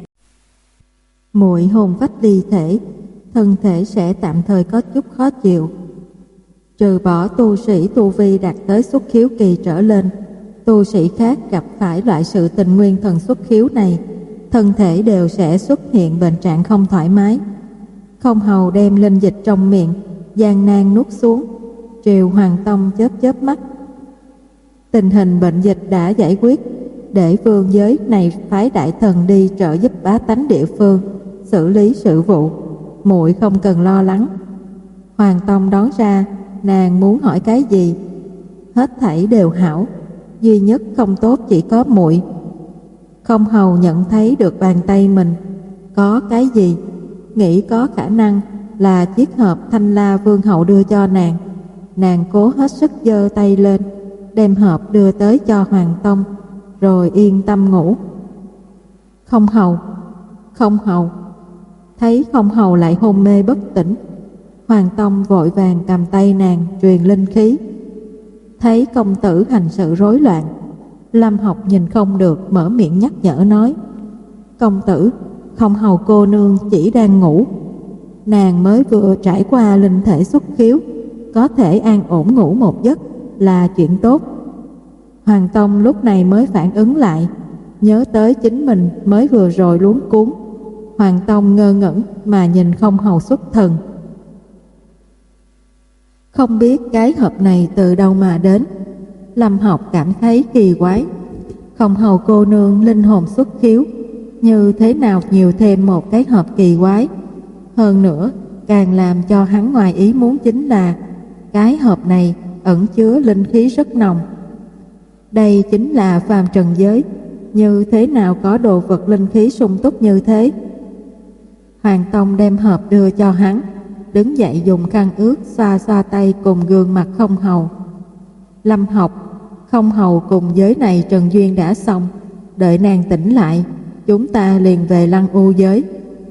Muội hồn phách ly thể, thân thể sẽ tạm thời có chút khó chịu. Trừ bỏ tu sĩ tu vi đạt tới xuất khiếu kỳ trở lên, tu sĩ khác gặp phải loại sự tình nguyên thần xuất khiếu này, thân thể đều sẽ xuất hiện bệnh trạng không thoải mái. Không Hầu đem linh dịch trong miệng gian nan nuốt xuống. Triều Hoàng Tông chớp chớp mắt. Tình hình bệnh dịch đã giải quyết, để vương giới này phái đại thần đi trợ giúp bá tánh địa phương xử lý sự vụ, muội không cần lo lắng. Hoàng Tông đón ra, nàng muốn hỏi cái gì? Hết thảy đều hảo, duy nhất không tốt chỉ có muội. Không Hầu nhận thấy được bàn tay mình có cái gì, nghĩ có khả năng là chiếc hộp Thanh La Vương hậu đưa cho nàng. Nàng cố hết sức giơ tay lên, đem hộp đưa tới cho Hoàng Tông, rồi yên tâm ngủ. Không Hầu, Không Hầu. Thấy Không Hầu lại hôn mê bất tỉnh, Hoàng Tông vội vàng cầm tay nàng truyền linh khí. Thấy công tử hành sự rối loạn, Lâm Học nhìn không được mở miệng nhắc nhở nói: Công tử, Không Hầu cô nương chỉ đang ngủ. Nàng mới vừa trải qua linh thể xuất khiếu, có thể an ổn ngủ một giấc là chuyện tốt. Hoàng Tông lúc này mới phản ứng lại, nhớ tới chính mình mới vừa rồi luống cuống. Hoàng Tông ngơ ngẩn mà nhìn Không Hầu xuất thần. Không biết cái hộp này từ đâu mà đến. Lâm Học cảm thấy kỳ quái. Không Hầu cô nương linh hồn xuất khiếu, như thế nào nhiều thêm một cái hộp kỳ quái. Hơn nữa, càng làm cho hắn ngoài ý muốn chính là cái hộp này ẩn chứa linh khí rất nồng. Đây chính là phàm trần giới, như thế nào có đồ vật linh khí sung túc như thế. Hoàng Tông đem hộp đưa cho hắn, đứng dậy dùng khăn ướt xoa xoa tay cùng gương mặt Không Hầu. Lâm Học, Không Hầu cùng giới này trần duyên đã xong, đợi nàng tỉnh lại, chúng ta liền về Lăng U giới.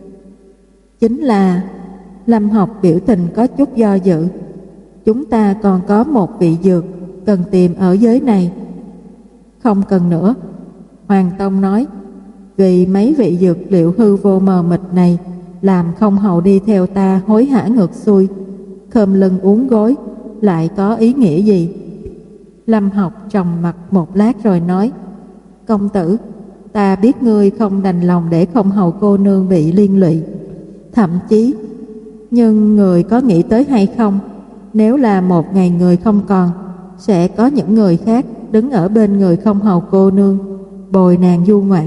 Chính là... Lâm Học biểu tình có chút do dự. Chúng ta còn có một vị dược cần tìm ở giới này. Không cần nữa, Hoàng Tông nói, vì mấy vị dược liệu hư vô mờ mịt này làm Không Hầu đi theo ta hối hả ngược xuôi, khom lưng uốn gối, lại có ý nghĩa gì? Lâm Học trầm mặt một lát rồi nói: Công tử, ta biết ngươi không đành lòng để Không Hầu cô nương bị liên lụy. Thậm chí, nhưng người có nghĩ tới hay không, nếu là một ngày người không còn, sẽ có những người khác đứng ở bên người Không Hầu cô nương, bồi nàng du ngoạn.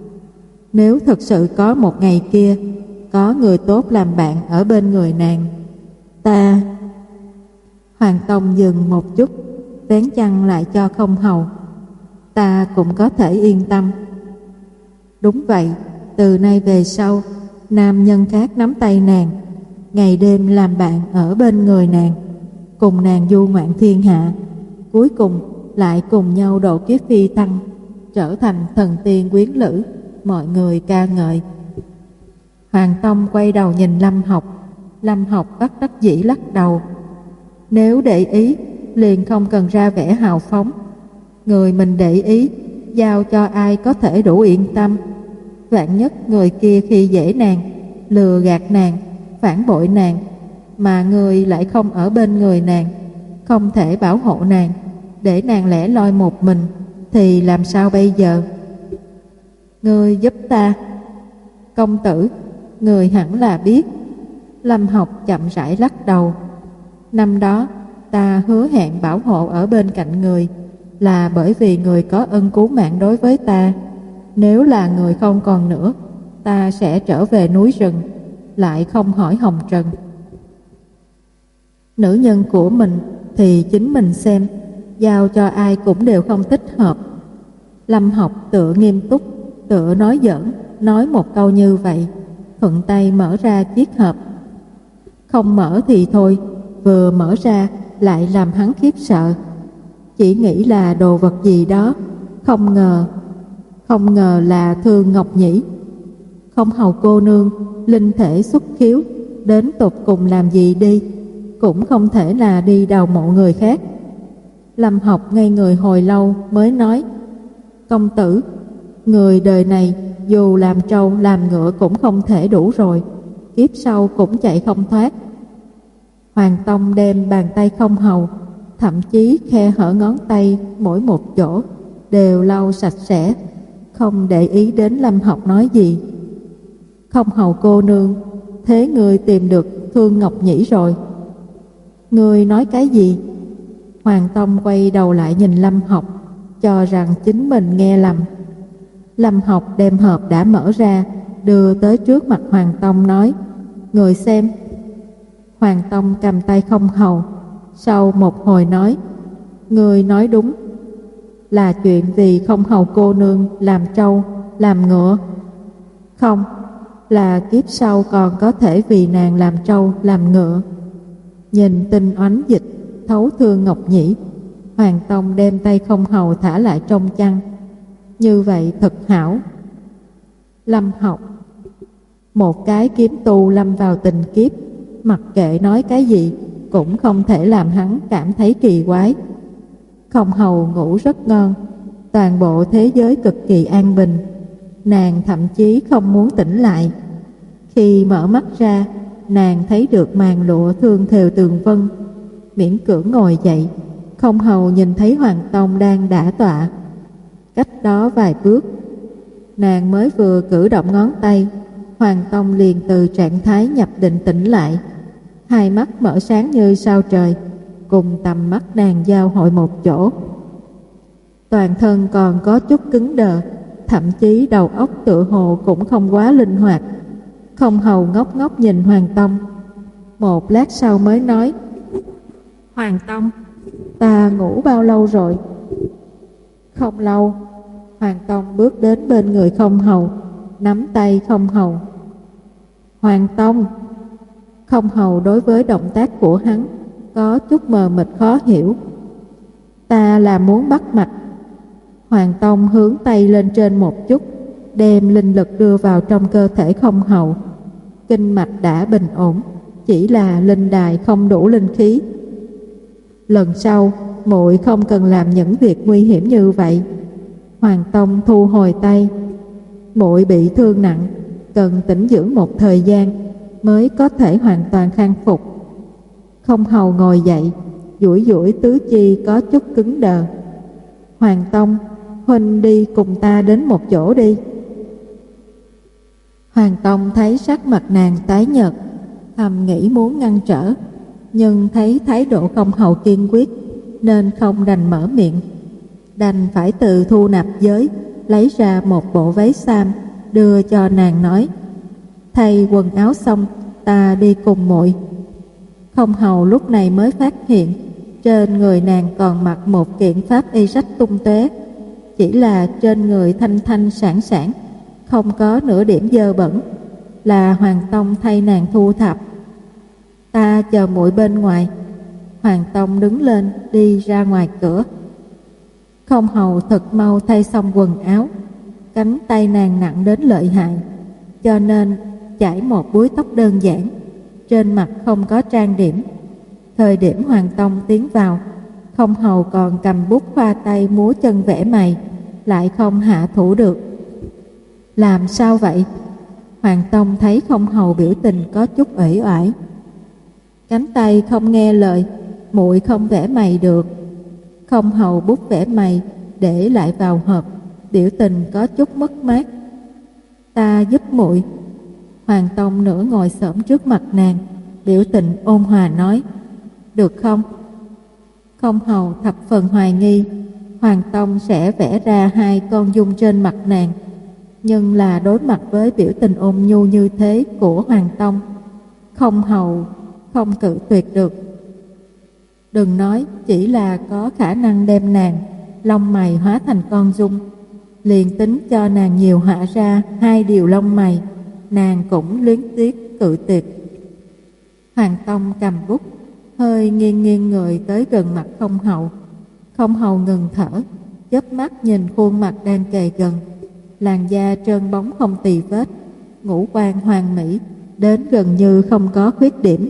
Nếu thực sự có một ngày kia, có người tốt làm bạn ở bên người nàng, ta... Hoàng Tông dừng một chút, vén chăn lại cho Không Hầu. Ta cũng có thể yên tâm. Đúng vậy, từ nay về sau, nam nhân khác nắm tay nàng, ngày đêm làm bạn ở bên người nàng, cùng nàng du ngoạn thiên hạ, cuối cùng lại cùng nhau độ kiếp phi thăng, trở thành thần tiên quyến lữ, mọi người ca ngợi. Hoàng Tông quay đầu nhìn Lâm Học. Lâm Học bất đắc dĩ lắc đầu. Nếu để ý, liền không cần ra vẻ hào phóng. Người mình để ý, giao cho ai có thể đủ yên tâm. Vạn nhất người kia khi dễ nàng, lừa gạt nàng, phản bội nàng, mà người lại không ở bên người nàng, không thể bảo hộ nàng, để nàng lẻ loi một mình, thì làm sao bây giờ? Ngươi giúp ta. Công tử, người hẳn là biết. Lâm Học chậm rãi lắc đầu. Năm đó ta hứa hẹn bảo hộ ở bên cạnh người, là bởi vì người có ân cứu mạng đối với ta. Nếu là người không còn nữa, ta sẽ trở về núi rừng, lại không hỏi hồng trần. Nữ nhân của mình thì chính mình xem, giao cho ai cũng đều không thích hợp. Lâm Học tựa nghiêm túc, tựa nói giỡn, nói một câu như vậy, thuận tay mở ra chiếc hộp. không mở thì thôi, vừa mở ra lại làm hắn khiếp sợ. Chỉ nghĩ là đồ vật gì đó, không ngờ, không ngờ là Thương Ngọc Nhĩ. Không hầu cô nương, linh thể xuất khiếu, đến tột cùng làm gì đi, cũng không thể là đi đào mộ người khác. Lâm Học ngây người hồi lâu mới nói: công tử, người đời này dù làm trâu làm ngựa cũng không thể đủ rồi, kiếp sau cũng chạy không thoát. Hoàng Tông đem bàn tay không hầu, thậm chí khe hở ngón tay mỗi một chỗ đều lau sạch sẽ, không để ý đến Lâm Học nói gì. Không hầu cô nương, thế người tìm được Thương Ngọc Nhĩ rồi? Người nói cái gì? Hoàng Tông quay đầu lại nhìn Lâm Học, cho rằng chính mình nghe lầm. Lâm Học đem hộp đã mở ra, đưa tới trước mặt Hoàng Tông nói: người xem. Hoàng Tông cầm tay không hầu, sau một hồi nói: người nói đúng, là chuyện vì không hầu cô nương làm trâu, làm ngựa. Không, là kiếp sau còn có thể vì nàng làm trâu, làm ngựa. Nhìn tinh oánh dịch thấu Thương Ngọc Nhĩ, Hoàng Tông đem tay không hầu thả lại trong chăn. Như vậy thật hảo. Lâm Học, một cái kiếm tu lâm vào tình kiếp, mặc kệ nói cái gì cũng không thể làm hắn cảm thấy kỳ quái. Không hầu ngủ rất ngon, toàn bộ thế giới cực kỳ an bình, nàng thậm chí không muốn tỉnh lại. Khi mở mắt ra, nàng thấy được màn lụa thương thều tường vân, miễn cưỡng ngồi dậy. Không hầu nhìn thấy Hoàng Tông đang đả tọa, cách đó vài bước. Nàng mới vừa cử động ngón tay, Hoàng Tông liền từ trạng thái nhập định tỉnh lại, hai mắt mở sáng như sao trời, cùng tầm mắt nàng giao hội một chỗ. Toàn thân còn có chút cứng đờ, thậm chí đầu óc tựa hồ cũng không quá linh hoạt. Không hầu ngốc ngốc nhìn Hoàng Tông, một lát sau mới nói: Hoàng Tông, ta ngủ bao lâu rồi? Không lâu. Hoàng Tông bước đến bên người không hầu, nắm tay không hầu. Hoàng Tông. Không hầu đối với động tác của hắn có chút mờ mịt khó hiểu. Ta là muốn bắt mạch. Hoàng Tông hướng tay lên trên một chút, đem linh lực đưa vào trong cơ thể không hầu. Kinh mạch đã bình ổn, chỉ là linh đài không đủ linh khí. Lần sau muội không cần làm những việc nguy hiểm như vậy. Hoàng Tông thu hồi tay. Muội bị thương nặng, cần tĩnh dưỡng một thời gian mới có thể hoàn toàn khang phục. Không hầu ngồi dậy, duỗi duỗi tứ chi có chút cứng đờ. Hoàng Tông, huynh đi cùng ta đến một chỗ đi. Hoàng Tông thấy sắc mặt nàng tái nhợt, thầm nghĩ muốn ngăn trở, nhưng thấy thái độ không hầu kiên quyết nên không đành mở miệng, đành phải tự thu nạp giới, lấy ra một bộ váy sam đưa cho nàng nói: thay quần áo xong ta đi cùng muội. Không hầu lúc này mới phát hiện trên người nàng còn mặc một kiện pháp y rách tung tóe, chỉ là trên người thanh thanh sản sản, không có nửa điểm dơ bẩn, là Hoàng Tông thay nàng thu thập. Ta chờ muội bên ngoài. Hoàng Tông đứng lên đi ra ngoài cửa. Không hầu thật mau thay xong quần áo, cánh tay nàng nặng đến lợi hại, cho nên chải một búi tóc đơn giản, trên mặt không có trang điểm. Thời điểm Hoàng Tông tiến vào, không hầu còn cầm bút khoa tay múa chân vẽ mày, lại không hạ thủ được. Làm sao vậy? Hoàng Tông thấy không hầu biểu tình có chút uể oải. Cánh tay không nghe lời, muội không vẽ mày được. Không hầu bút vẽ mày để lại vào hộp, biểu tình có chút mất mát. Ta giúp muội. Hoàng Tông nửa ngồi xổm trước mặt nàng, biểu tình ôn hòa nói: được không? Không hầu thập phần hoài nghi Hoàng Tông sẽ vẽ ra hai con dung trên mặt nàng, nhưng là đối mặt với biểu tình ôn nhu như thế của Hoàng Tông, không hầu không cự tuyệt được. Đừng nói chỉ là có khả năng đem nàng lông mày hóa thành con dung, liền tính cho nàng nhiều hạ ra hai điều lông mày, nàng cũng luyến tiếc cự tuyệt. Hoàng Tông cầm bút, hơi nghiêng nghiêng người tới gần mặt Không Hầu. Không Hầu ngừng thở, chớp mắt nhìn khuôn mặt đang kề gần, làn da trơn bóng không tì vết, ngũ quan hoàn mỹ đến gần như không có khuyết điểm.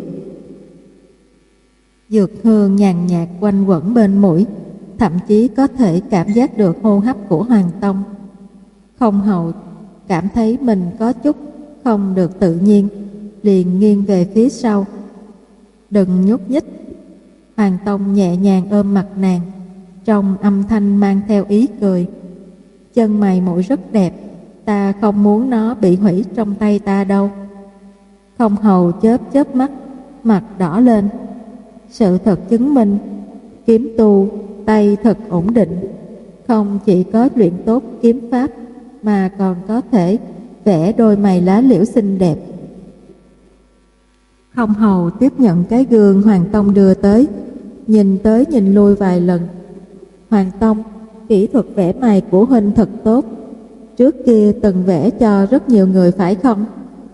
Dược hương nhàn nhạt quanh quẩn bên mũi, thậm chí có thể cảm giác được hô hấp của Hoàng Tông. Không Hầu cảm thấy mình có chút không được tự nhiên, liền nghiêng về phía sau. Đừng nhúc nhích. Hoàng Tông nhẹ nhàng ôm mặt nàng, trong âm thanh mang theo ý cười. Chân mày mũi rất đẹp, ta không muốn nó bị hủy trong tay ta đâu. Không Hầu chớp chớp mắt, mặt đỏ lên. Sự thật chứng minh, kiếm tu tay thật ổn định, không chỉ có luyện tốt kiếm pháp mà còn có thể vẽ đôi mày lá liễu xinh đẹp. Không Hầu tiếp nhận cái gương Hoàng Tông đưa tới, nhìn tới nhìn lui vài lần. Hoàng Tông, kỹ thuật vẽ mày của huynh thật tốt, trước kia từng vẽ cho rất nhiều người phải không?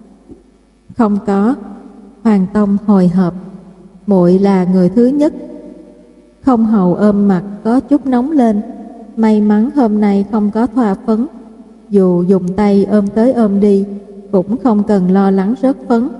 Không có. Hoàng Tông hồi hộp, muội là người thứ nhất. Không Hầu ôm mặt có chút nóng lên, may mắn hôm nay không có thoa phấn, dù dùng tay ôm tới ôm đi cũng không cần lo lắng rớt phấn.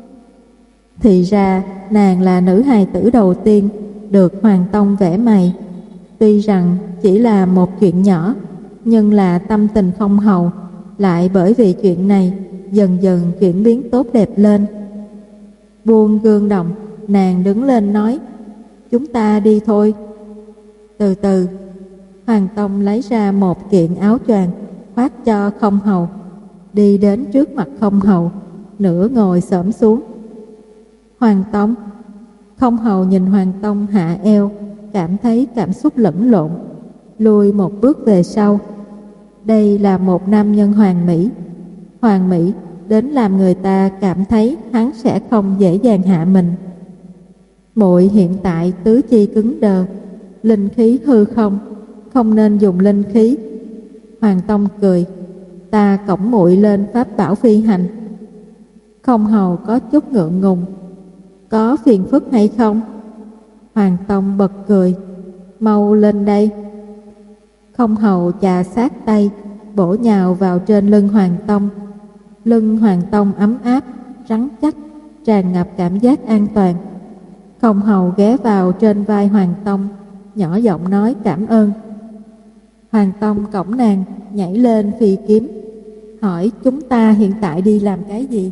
Thì ra nàng là nữ hài tử đầu tiên được Hoàng Tông vẽ mày. Tuy rằng chỉ là một chuyện nhỏ, nhưng là tâm tình Không Hầu lại bởi vì chuyện này dần dần chuyển biến tốt đẹp lên. Buông gương đồng, nàng đứng lên nói, chúng ta đi thôi. Từ từ. Hoàng Tông lấy ra một kiện áo choàng khoác cho Không Hầu, đi đến trước mặt Không Hầu, nửa ngồi xổm xuống. Hoàng Tông. Không Hầu nhìn Hoàng Tông hạ eo, cảm thấy cảm xúc lẫn lộn, lùi một bước về sau. Đây là một nam nhân hoàn mỹ, hoàn mỹ đến làm người ta cảm thấy hắn sẽ không dễ dàng hạ mình. Muội hiện tại tứ chi cứng đờ, linh khí hư không, không nên dùng linh khí. Hoàng Tông cười, ta cõng muội lên pháp bảo phi hành. Không Hầu có chút ngượng ngùng, có phiền phức hay không? Hoàng Tông bật cười, mau lên đây. Không Hầu chà sát tay, bổ nhào vào trên lưng Hoàng Tông. Lưng Hoàng Tông ấm áp, rắn chắc, tràn ngập cảm giác an toàn. Không Hầu ghé vào trên vai Hoàng Tông, nhỏ giọng nói cảm ơn. Hoàng Tông cõng nàng nhảy lên phi kiếm, hỏi chúng ta hiện tại đi làm cái gì?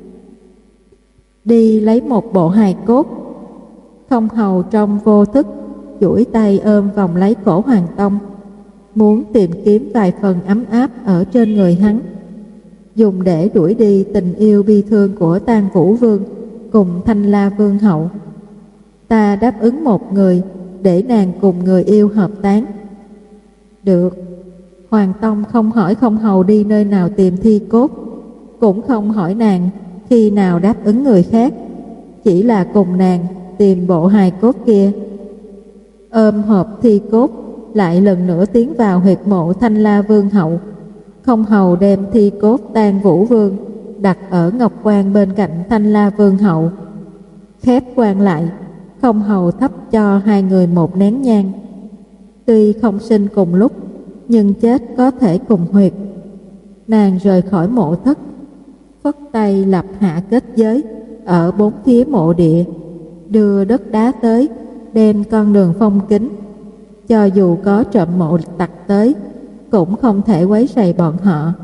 Đi lấy một bộ hài cốt. Không Hầu trong vô thức duỗi tay ôm vòng lấy cổ Hoàng Tông, muốn tìm kiếm vài phần ấm áp ở trên người hắn, dùng để đuổi đi tình yêu bi thương của Tang Vũ Vương cùng Thanh La Vương hậu. Ta đáp ứng một người để nàng cùng người yêu hợp tán. Được. Hoàng Tông không hỏi Không Hầu đi nơi nào tìm thi cốt, cũng không hỏi nàng khi nào đáp ứng người khác, chỉ là cùng nàng tìm bộ hài cốt kia. Ôm hộp thi cốt, lại lần nữa tiến vào huyệt mộ Thanh La Vương hậu. Không Hầu đem thi cốt Tang Vũ Vương đặt ở ngọc quan bên cạnh Thanh La Vương hậu, khép quan lại. Không Hầu thắp cho hai người một nén nhang. Tuy không sinh cùng lúc, nhưng chết có thể cùng huyệt. Nàng rời khỏi mộ thất, phất tay lập hạ kết giới ở bốn phía mộ địa, đưa đất đá tới, đem con đường phong kín. Cho dù có trộm mộ tặc tới, cũng không thể quấy rầy bọn họ.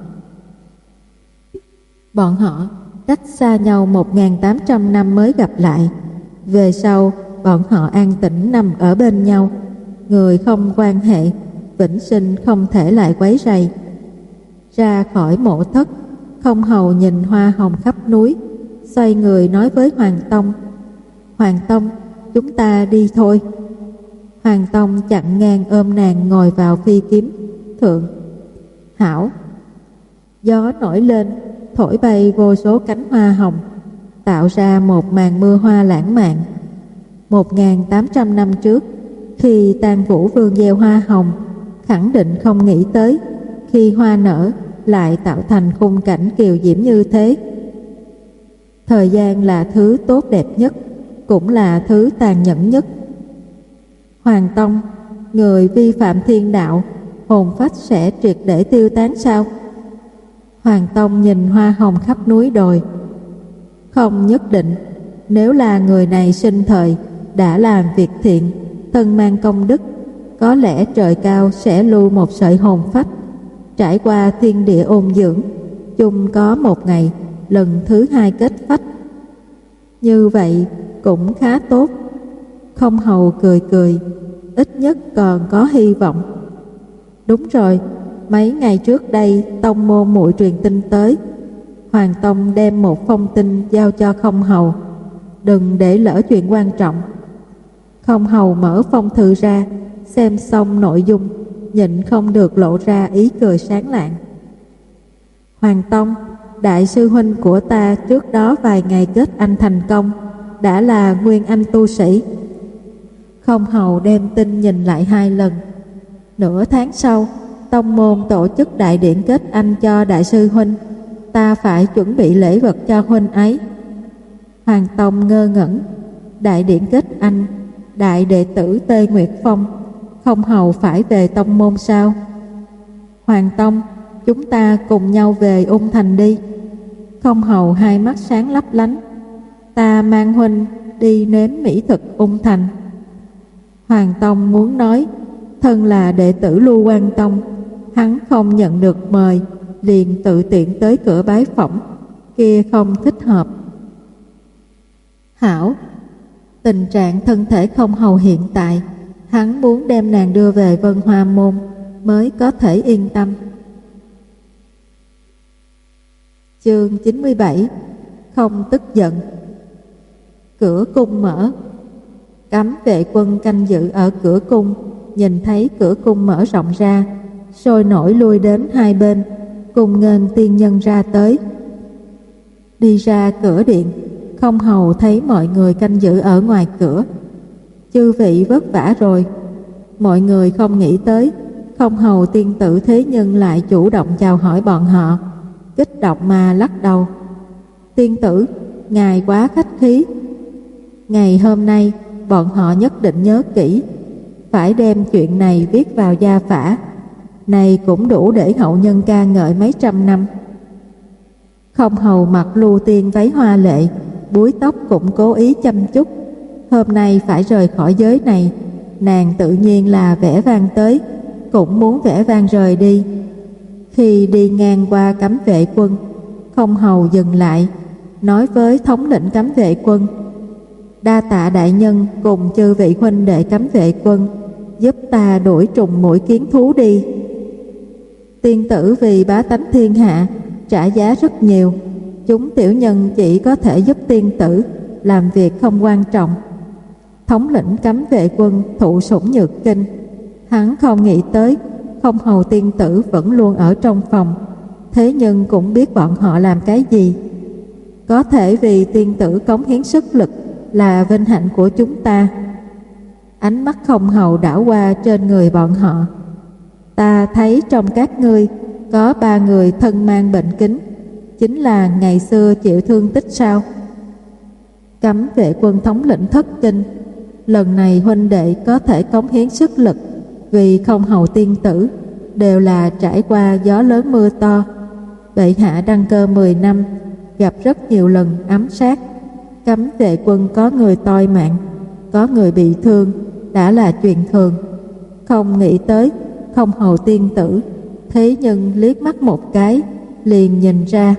Bọn họ cách xa nhau một nghìn tám trăm năm mới gặp lại. Về sau, bọn họ an tĩnh nằm ở bên nhau, người không quan hệ, vĩnh sinh không thể lại quấy rầy. Ra khỏi mộ thất, Không Hầu nhìn hoa hồng khắp núi, xoay người nói với Hoàng Tông, Hoàng Tông, chúng ta đi thôi. Hoàng Tông chặn ngang ôm nàng ngồi vào phi kiếm thượng. Hảo. Gió nổi lên, thổi bay vô số cánh hoa hồng, tạo ra một màn mưa hoa lãng mạn. Một nghìn tám trăm năm trước, khi Tang Vũ Vương gieo hoa hồng, khẳng định không nghĩ tới khi hoa nở lại tạo thành khung cảnh kiều diễm như thế. Thời gian là thứ tốt đẹp nhất, cũng là thứ tàn nhẫn nhất. Hoàng tông, người vi phạm thiên đạo, hồn phách sẽ triệt để tiêu tán sao? Hoàng tông nhìn hoa hồng khắp núi đồi. Không nhất định, nếu là người này sinh thời đã làm việc thiện, thân mang công đức, có lẽ trời cao sẽ lưu một sợi hồn phách, trải qua thiên địa ôn dưỡng, chung có một ngày lần thứ hai kết phách. Như vậy cũng khá tốt. Không hầu cười cười, ít nhất còn có hy vọng. Đúng rồi, mấy ngày trước đây tông môn muội truyền tin tới. Hoàng tông đem một phong tin giao cho không hầu, đừng để lỡ chuyện quan trọng. Không hầu mở phong thư ra, xem xong nội dung, nhịn không được lộ ra ý cười sáng lạng. Hoàng tông, đại sư huynh của ta trước đó vài ngày kết anh thành công, đã là nguyên anh tu sĩ. Không hầu đem tin nhìn lại hai lần. Nửa tháng sau, tông môn tổ chức đại điển kết anh cho đại sư huynh, ta phải chuẩn bị lễ vật cho huynh ấy. Hoàng tông ngơ ngẩn, đại điển kết anh, đại đệ tử Tê Nguyệt Phong, không hầu phải về tông môn sao? Hoàng tông, chúng ta cùng nhau về Ung Thành đi. Không hầu hai mắt sáng lấp lánh, ta mang huynh đi nếm mỹ thực Ung Thành. Hoàng tông muốn nói, thân là đệ tử Lưu Quan Tông, hắn không nhận được mời, liền tự tiện tới cửa bái phỏng, kia không thích hợp. Hảo, tình trạng thân thể không hầu hiện tại, hắn muốn đem nàng đưa về Vân Hoa Môn mới có thể yên tâm. Chương chín mươi bảy. Không tức giận. Cửa cung mở. Cấm vệ quân canh giữ ở cửa cung, nhìn thấy cửa cung mở rộng ra, sôi nổi lui đến hai bên, cùng nghênh tiên nhân ra tới. Đi ra cửa điện, không hầu thấy mọi người canh giữ ở ngoài cửa. Chư vị vất vả rồi. Mọi người không nghĩ tới, không hầu tiên tử thế nhưng lại chủ động chào hỏi bọn họ, kích động mà lắc đầu. Tiên tử, ngài quá khách khí. Ngày hôm nay, bọn họ nhất định nhớ kỹ, phải đem chuyện này viết vào gia phả. Này cũng đủ để hậu nhân ca ngợi mấy trăm năm. Không hầu mặc lưu tiên váy hoa lệ, búi tóc cũng cố ý chăm chút. Hôm nay phải rời khỏi giới này, nàng tự nhiên là vẽ vang tới, cũng muốn vẽ vang rời đi. Khi đi ngang qua cấm vệ quân, không hầu dừng lại, nói với thống lĩnh cấm vệ quân, đa tạ đại nhân cùng chư vị huynh đệ cấm vệ quân, giúp ta đuổi trùng mũi kiến thú đi. Tiên tử vì bá tánh thiên hạ, trả giá rất nhiều, chúng tiểu nhân chỉ có thể giúp tiên tử, làm việc không quan trọng. Thống lĩnh cấm vệ quân thụ sủng nhược kinh, hắn không nghĩ tới không hầu tiên tử vẫn luôn ở trong phòng, thế nhưng cũng biết bọn họ làm cái gì. Có thể vì tiên tử cống hiến sức lực là vinh hạnh của chúng ta. Ánh mắt không hầu đảo qua trên người bọn họ. Ta thấy trong các ngươi có ba người thân mang bệnh kính, chính là ngày xưa chịu thương tích sao? Cấm vệ quân thống lĩnh thất kinh, lần này huynh đệ có thể cống hiến sức lực vì không hầu tiên tử, đều là trải qua gió lớn mưa to. Bệ hạ đăng cơ mười năm, gặp rất nhiều lần ám sát. Cấm vệ quân có người toi mạng, có người bị thương, đã là chuyện thường. Không nghĩ tới không hầu tiên tử, thế nhưng liếc mắt một cái liền nhìn ra.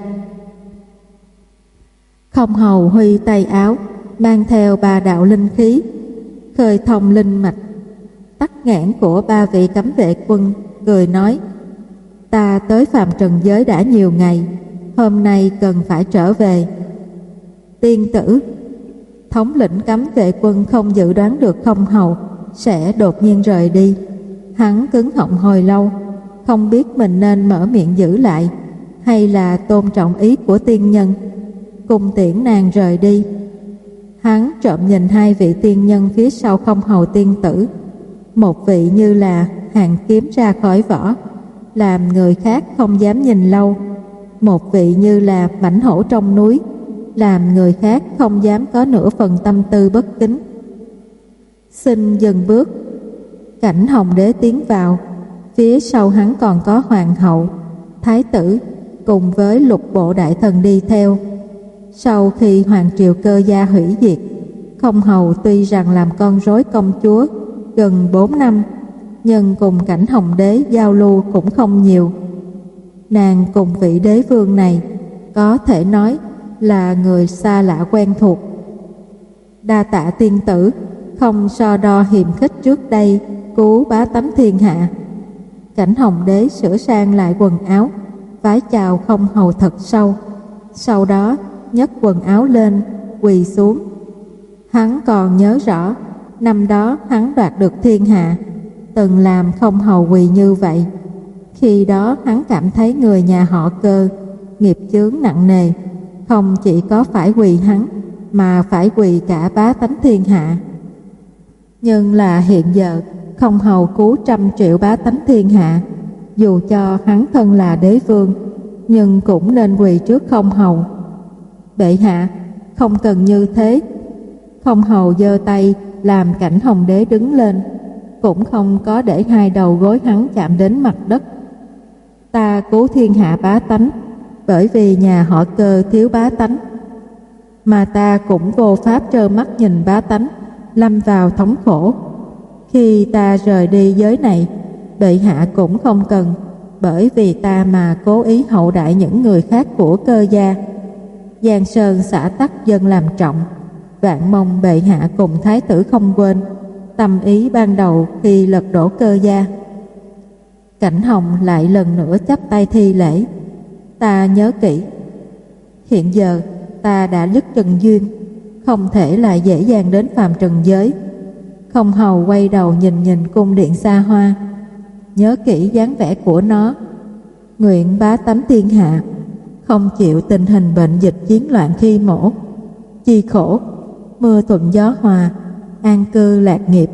Không hầu huy tay áo, mang theo ba đạo linh khí, khơi thông linh mạch. Tắc nghẽn của ba vị cấm vệ quân cười nói, ta tới phàm trần giới đã nhiều ngày, hôm nay cần phải trở về. Tiên tử, thống lĩnh cấm vệ quân không dự đoán được không hầu sẽ đột nhiên rời đi. Hắn cứng họng hồi lâu, không biết mình nên mở miệng giữ lại hay là tôn trọng ý của tiên nhân, cùng tiễn nàng rời đi. Hắn trộm nhìn hai vị tiên nhân phía sau không hầu tiên tử, một vị như là hàng kiếm ra khỏi vỏ, làm người khác không dám nhìn lâu, một vị như là mãnh hổ trong núi, làm người khác không dám có nửa phần tâm tư bất kính. Xin dừng bước. Cảnh Hồng Đế tiến vào, phía sau hắn còn có hoàng hậu, thái tử cùng với lục bộ đại thần đi theo. Sau khi hoàng triều Cơ gia hủy diệt, Không Hầu tuy rằng làm con rối công chúa gần bốn năm, nhưng cùng Cảnh Hồng Đế giao lưu cũng không nhiều. Nàng cùng vị đế vương này có thể nói là người xa lạ quen thuộc. Đa tạ tiên tử, không so đo hiềm khích trước đây cứu bá tánh thiên hạ. Cảnh Hồng Đế sửa sang lại quần áo, vái chào Không Hầu thật sâu, sau đó nhấc quần áo lên quỳ xuống. Hắn còn nhớ rõ năm đó hắn đoạt được thiên hạ, từng làm Không Hầu quỳ như vậy. Khi đó hắn cảm thấy người nhà họ Cơ nghiệp chướng nặng nề, không chỉ có phải quỳ hắn mà phải quỳ cả bá tánh thiên hạ. Nhưng là hiện giờ Không Hầu cứu trăm triệu bá tánh thiên hạ, dù cho hắn thân là đế vương nhưng cũng nên quỳ trước Không Hầu. Bệ hạ, không cần như thế. Không Hầu giơ tay làm Cảnh Hồng Đế đứng lên, cũng không có để hai đầu gối hắn chạm đến mặt đất. Ta cứu thiên hạ bá tánh bởi vì nhà họ Cơ thiếu bá tánh, mà ta cũng vô pháp trơ mắt nhìn bá tánh lâm vào thống khổ. Khi ta rời đi giới này, bệ hạ cũng không cần bởi vì ta mà cố ý hậu đãi những người khác của Cơ gia. Giang sơn xã tắc dân làm trọng, vạn mong bệ hạ cùng thái tử không quên tâm ý ban đầu khi lật đổ Cơ gia. Cảnh Hồng lại lần nữa chắp tay thi lễ. Ta nhớ kỹ. Hiện giờ ta đã lứt trần duyên, không thể lại dễ dàng đến phàm trần giới. Không Hầu quay đầu nhìn nhìn cung điện xa hoa, nhớ kỹ dáng vẻ của nó. Nguyện bá tánh thiên hạ không chịu tình hình bệnh dịch chiến loạn khi mổ, chi khổ mưa thuận gió hòa, an cư lạc nghiệp.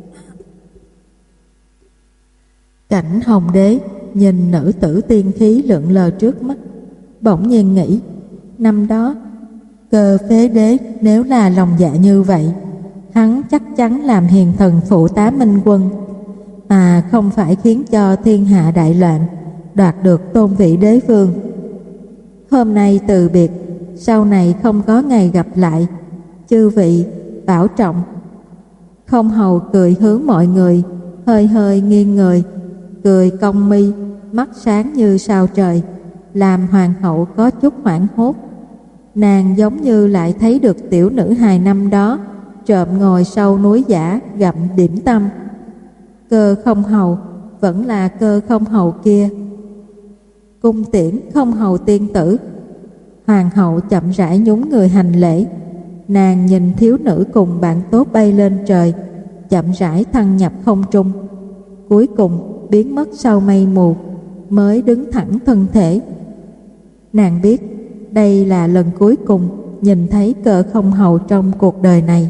Cảnh Hồng Đế nhìn nữ tử tiên khí lượn lờ trước mắt, bỗng nhiên nghĩ, năm đó Cơ phế đế nếu là lòng dạ như vậy, hắn chắc chắn làm hiền thần phụ tá minh quân, mà không phải khiến cho thiên hạ đại loạn, đoạt được tôn vị đế vương. Hôm nay từ biệt, sau này không có ngày gặp lại, chư vị bảo trọng. Không Hầu cười hướng mọi người, hơi hơi nghiêng người, cười cong mi, mắt sáng như sao trời, làm hoàng hậu có chút hoảng hốt. Nàng giống như lại thấy được tiểu nữ hài năm đó trộm ngồi sau núi giả gặm điểm tâm. Cơ Không Hầu vẫn là Cơ Không Hầu kia. Cung tiễn Không Hầu tiên tử. Hoàng hậu chậm rãi nhún người hành lễ. Nàng nhìn thiếu nữ cùng bạn tốt bay lên trời, chậm rãi thăng nhập không trung, cuối cùng biến mất sau mây mù, mới đứng thẳng thân thể. Nàng biết đây là lần cuối cùng nhìn thấy Cơ Không Hầu trong cuộc đời này.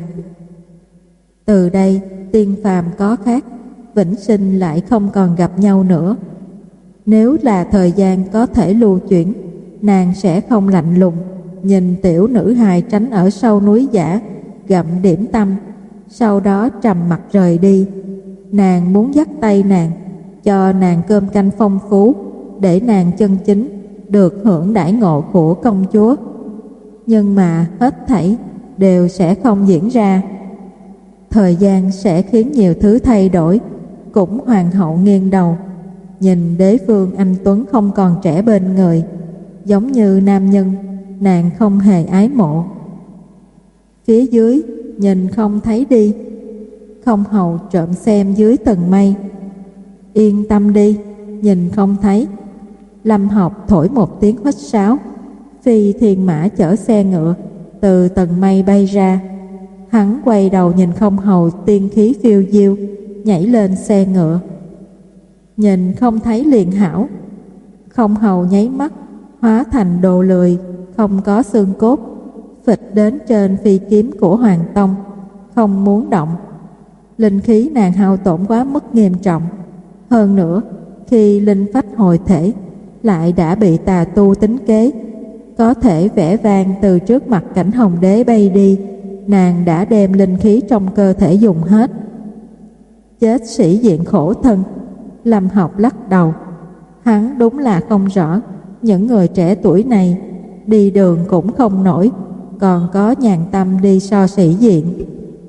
Từ đây tiên phàm có khác, vĩnh sinh lại không còn gặp nhau nữa. Nếu là thời gian có thể lưu chuyển, nàng sẽ không lạnh lùng nhìn tiểu nữ hài tránh ở sau núi giả gặm điểm tâm, sau đó trầm mặc rời đi. Nàng muốn dắt tay nàng, cho nàng cơm canh phong phú, để nàng chân chính được hưởng đãi ngộ của công chúa. Nhưng mà hết thảy đều sẽ không diễn ra. Thời gian sẽ khiến nhiều thứ thay đổi. Cũng hoàng hậu nghiêng đầu nhìn đế vương anh tuấn không còn trẻ bên người, giống như nam nhân nàng không hề ái mộ. Phía dưới nhìn không thấy đi. Không Hầu trộm xem dưới tầng mây. Yên tâm đi, nhìn không thấy. Lâm Học thổi một tiếng huýt sáo, phi thiên mã chở xe ngựa từ tầng mây bay ra. Hắn quay đầu nhìn Không Hầu tiên khí phiêu diêu nhảy lên xe ngựa. Nhìn không thấy liền hảo. Không Hầu nháy mắt hóa thành đồ lười không có xương cốt, phịch đến trên phi kiếm của Hoàng Tông, không muốn động. Linh khí nàng hao tổn quá mức nghiêm trọng, hơn nữa khi linh phách hồi thể lại đã bị tà tu tính kế, có thể vẻ vang từ trước mặt Cảnh Hồng Đế bay đi, nàng đã đem linh khí trong cơ thể dùng hết. Chết sĩ diện khổ thân. Lâm Học lắc đầu. Hắn đúng là không rõ, những người trẻ tuổi này đi đường cũng không nổi, còn có nhàn tâm đi so sĩ diện.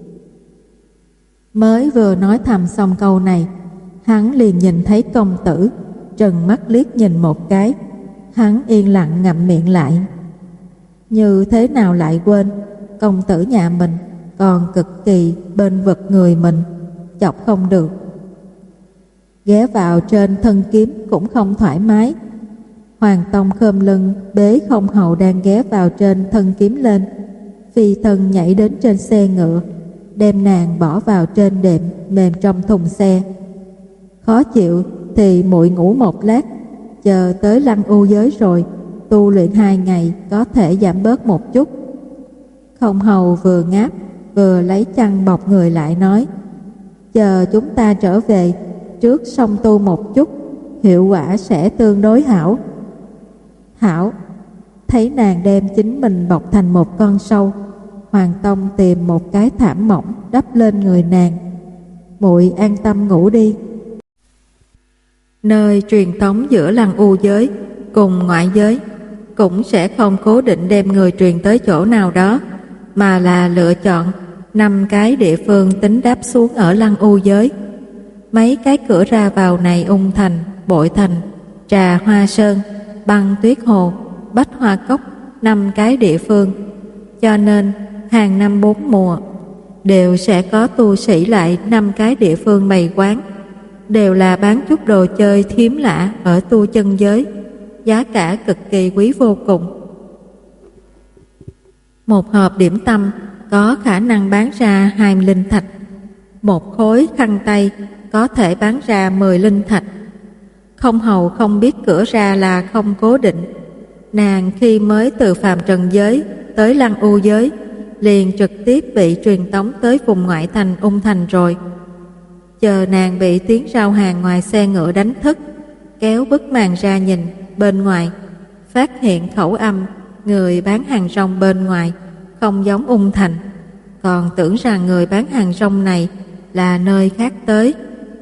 Mới vừa nói thầm xong câu này, hắn liền nhìn thấy công tử, trừng mắt liếc nhìn một cái. Hắn yên lặng ngậm miệng lại. Như thế nào lại quên, công tử nhà mình còn cực kỳ bên vực người mình, chọc không được. Ghé vào trên thân kiếm cũng không thoải mái. Hoàng Tông khom lưng bế Không Hầu đang ghé vào trên thân kiếm lên, phi thân nhảy đến trên xe ngựa, đem nàng bỏ vào trên đệm mềm trong thùng xe. Khó chịu thì muội ngủ một lát, chờ tới Lăng U giới rồi tu luyện hai ngày có thể giảm bớt một chút. Không Hầu vừa ngáp vừa lấy chăn bọc người lại nói, chờ chúng ta trở về trước song tu một chút, hiệu quả sẽ tương đối hảo. Hảo. Thấy nàng đem chính mình bọc thành một con sâu, Hoàng Tông tìm một cái thảm mỏng đắp lên người nàng. Muội an tâm ngủ đi. Nơi truyền thống giữa Lăng U giới cùng ngoại giới cũng sẽ không cố định đem người truyền tới chỗ nào đó, mà là lựa chọn năm cái địa phương tính đáp xuống ở Lăng U giới. Mấy cái cửa ra vào này Ung Thành, Bội Thành, Trà Hoa Sơn, Băng Tuyết Hồ, Bách Hoa Cốc, năm cái địa phương. Cho nên hàng năm bốn mùa đều sẽ có tu sĩ lại năm cái địa phương bày quán, đều là bán chút đồ chơi thiếm lạ ở tu chân giới, giá cả cực kỳ quý vô cùng. Một hộp điểm tâm có khả năng bán ra hai mươi linh thạch, một khối khăn tay có thể bán ra mười linh thạch. Không Hầu không biết cửa ra là không cố định. Nàng khi mới từ phàm trần giới tới Lăng U giới liền trực tiếp bị truyền tống tới vùng ngoại thành Ung Thành rồi. Chờ nàng bị tiếng rao hàng ngoài xe ngựa đánh thức, kéo bức màn ra nhìn bên ngoài, phát hiện khẩu âm người bán hàng rong bên ngoài không giống Ung Thành, còn tưởng rằng người bán hàng rong này là nơi khác tới.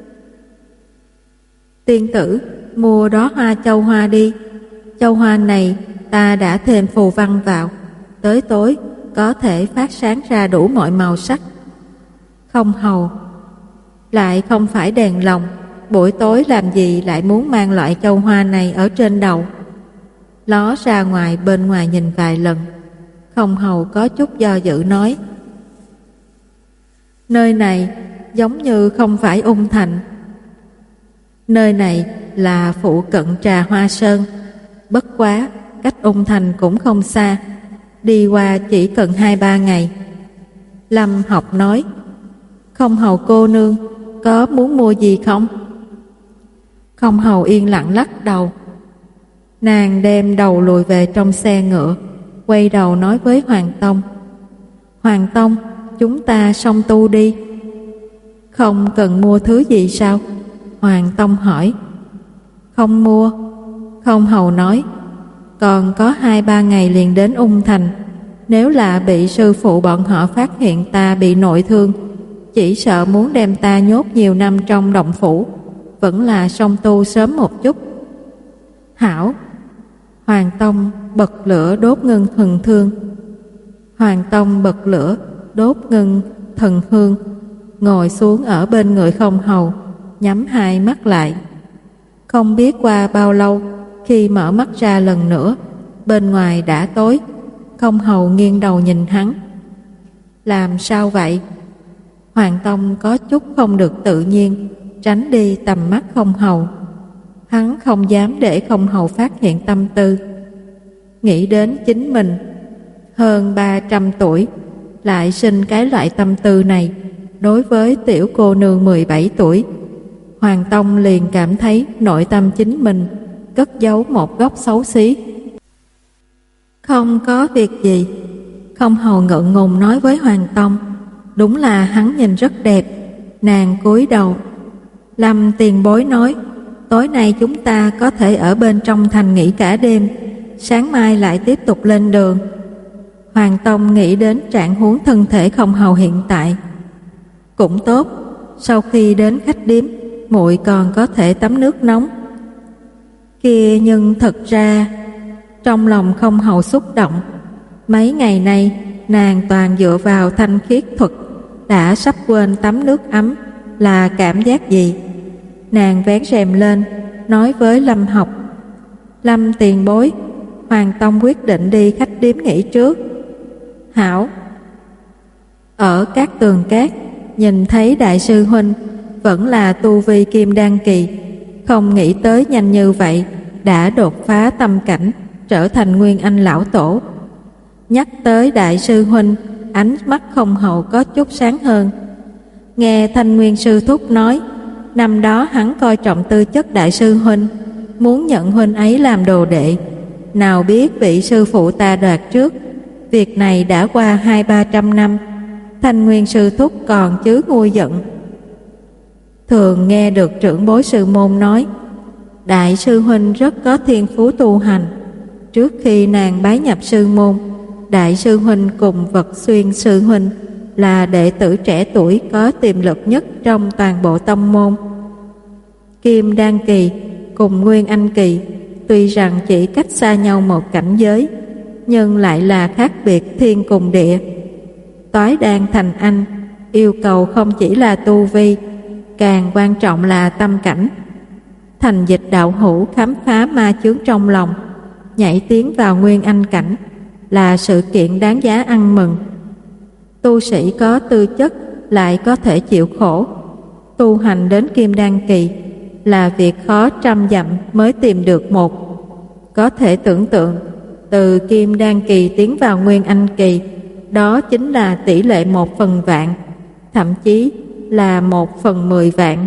Tiên tử, mua đó hoa châu hoa đi. Châu hoa này ta đã thêm phù văn vào, tới tối có thể phát sáng ra đủ mọi màu sắc. Không Hầu, lại không phải đèn lồng, buổi tối làm gì lại muốn mang loại châu hoa này ở trên đầu? Ló ra ngoài bên ngoài nhìn vài lần, Không Hầu có chút do dự nói, nơi này giống như không phải Ung Thành. Nơi này là phụ cận Trà Hoa Sơn, bất quá cách Ung Thành cũng không xa, đi qua chỉ cần hai ba ngày. Lâm Học nói, Không Hầu cô nương có muốn mua gì không? Không Hầu yên lặng lắc đầu. Nàng đem đầu lùi về trong xe ngựa, quay đầu nói với Hoàng Tông, Hoàng Tông, chúng ta song tu đi. Không cần mua thứ gì sao? Hoàng Tông hỏi. Không mua. Không Hầu nói, còn có hai ba ngày liền đến Ung Thành, nếu là bị sư phụ bọn họ phát hiện ta bị nội thương, chỉ sợ muốn đem ta nhốt nhiều năm trong động phủ, vẫn là song tu sớm một chút. Hảo. Hoàng Tông bật lửa đốt ngưng thần thương. Hoàng Tông bật lửa đốt ngưng thần hương, ngồi xuống ở bên người Không Hầu, nhắm hai mắt lại. Không biết qua bao lâu, khi mở mắt ra lần nữa, bên ngoài đã tối. Không Hầu nghiêng đầu nhìn hắn. Làm sao vậy? Hoàng Tông có chút không được tự nhiên, tránh đi tầm mắt Không Hầu. Hắn không dám để Không Hầu phát hiện tâm tư. Nghĩ đến chính mình hơn ba trăm tuổi lại sinh cái loại tâm tư này đối với tiểu cô nương mười bảy tuổi, Hoàng Tông liền cảm thấy nội tâm chính mình cất giấu một góc xấu xí. Không có việc gì. Không Hầu ngượng ngùng nói với Hoàng Tông. Đúng là hắn nhìn rất đẹp. Nàng cúi đầu. Lâm tiền bối nói, tối nay chúng ta có thể ở bên trong thành nghỉ cả đêm, sáng mai lại tiếp tục lên đường. Hoàng Tông nghĩ đến trạng huống thân thể không hầu hiện tại. Cũng tốt, sau khi đến khách điếm, muội còn có thể tắm nước nóng. Kia nhưng thật ra, trong lòng không hầu xúc động. Mấy ngày nay, nàng toàn dựa vào thanh khiết thuật, đã sắp quên tắm nước ấm là cảm giác gì. Nàng vén rèm lên, nói với Lâm Học: Lâm tiền bối, Hoàng Tông quyết định đi khách điếm nghỉ trước. Hảo. Ở các tường cát, nhìn thấy đại sư huynh vẫn là tu vi kim đan kỳ, không nghĩ tới nhanh như vậy đã đột phá tâm cảnh, trở thành nguyên anh lão tổ. Nhắc tới đại sư huynh, ánh mắt không hầu có chút sáng hơn. Nghe Thanh Nguyên sư thúc nói, năm đó hắn coi trọng tư chất đại sư huynh, muốn nhận huynh ấy làm đồ đệ. Nào biết vị sư phụ ta đoạt trước, việc này đã qua hai ba trăm năm, Thanh Nguyên sư thúc còn chứ nguôi giận. Thường nghe được trưởng bối sư môn nói, đại sư huynh rất có thiên phú tu hành. Trước khi nàng bái nhập sư môn, đại sư huynh cùng Vật Xuyên sư huynh là đệ tử trẻ tuổi có tiềm lực nhất trong toàn bộ tông môn. Kim đan kỳ cùng nguyên anh kỳ tuy rằng chỉ cách xa nhau một cảnh giới, nhưng lại là khác biệt thiên cùng địa. Toái đan thành anh yêu cầu không chỉ là tu vi, càng quan trọng là tâm cảnh. Thành dịch đạo hữu khám phá ma chướng trong lòng, nhảy tiến vào nguyên anh cảnh là sự kiện đáng giá ăn mừng. Tu sĩ có tư chất lại có thể chịu khổ, tu hành đến kim đan kỳ là việc khó trăm dặm mới tìm được một. Có thể tưởng tượng, từ kim đan kỳ tiến vào nguyên anh kỳ, đó chính là tỷ lệ một phần vạn, thậm chí là một phần mười vạn.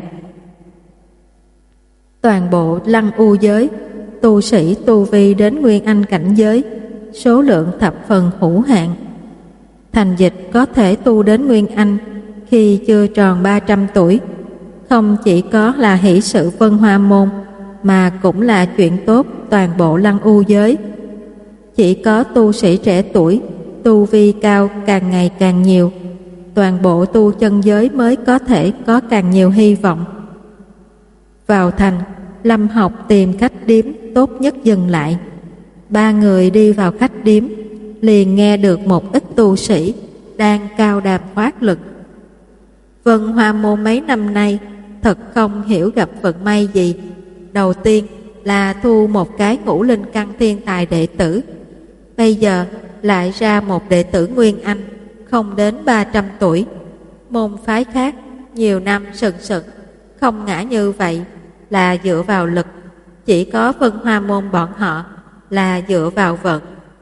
Toàn bộ Lăng U giới, tu sĩ tu vi đến nguyên anh cảnh giới, số lượng thập phần hữu hạn. Thành dịch có thể tu đến nguyên anh khi chưa tròn ba trăm tuổi, không chỉ có là hỷ sự Vân Hoa môn, mà cũng là chuyện tốt toàn bộ Lăng U giới. Chỉ có tu sĩ trẻ tuổi, tu vi cao càng ngày càng nhiều, toàn bộ tu chân giới mới có thể có càng nhiều hy vọng. Vào thành, Lâm Học tìm khách điếm tốt nhất dừng lại. Ba người đi vào khách điếm, liền nghe được một ít tu sĩ đang cao đàm khoác lực. Vân Hoa môn mấy năm nay thật không hiểu gặp vận may gì. Đầu tiên là thu một cái ngũ linh căn thiên tài đệ tử, bây giờ lại ra một đệ tử nguyên anh không đến ba trăm tuổi. Môn phái khác nhiều năm sừng sững không ngã như vậy là dựa vào lực, chỉ có Vân Hoa môn bọn họ là dựa vào vận.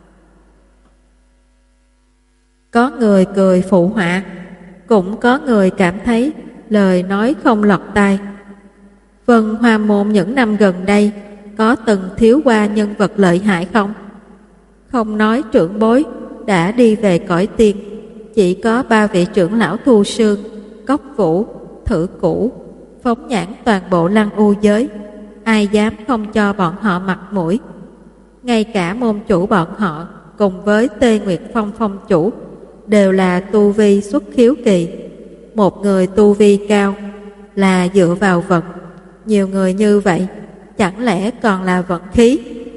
Có người cười phụ họa, cũng có người cảm thấy lời nói không lọt tai. Vân Hoa môn những năm gần đây có từng thiếu qua nhân vật lợi hại không? Không nói trưởng bối đã đi về cõi tiên, chỉ có ba vị trưởng lão Thu Sương, Cốc Vũ, Thử Cũ phóng nhãn toàn bộ Lăng U giới, ai dám không cho bọn họ mặt mũi. Ngay cả môn chủ bọn họ cùng với Tê Nguyệt Phong phong chủ đều là tu vi xuất khiếu kỳ. Một người tu vi cao là dựa vào vận, nhiều người như vậy chẳng lẽ còn là vận khí?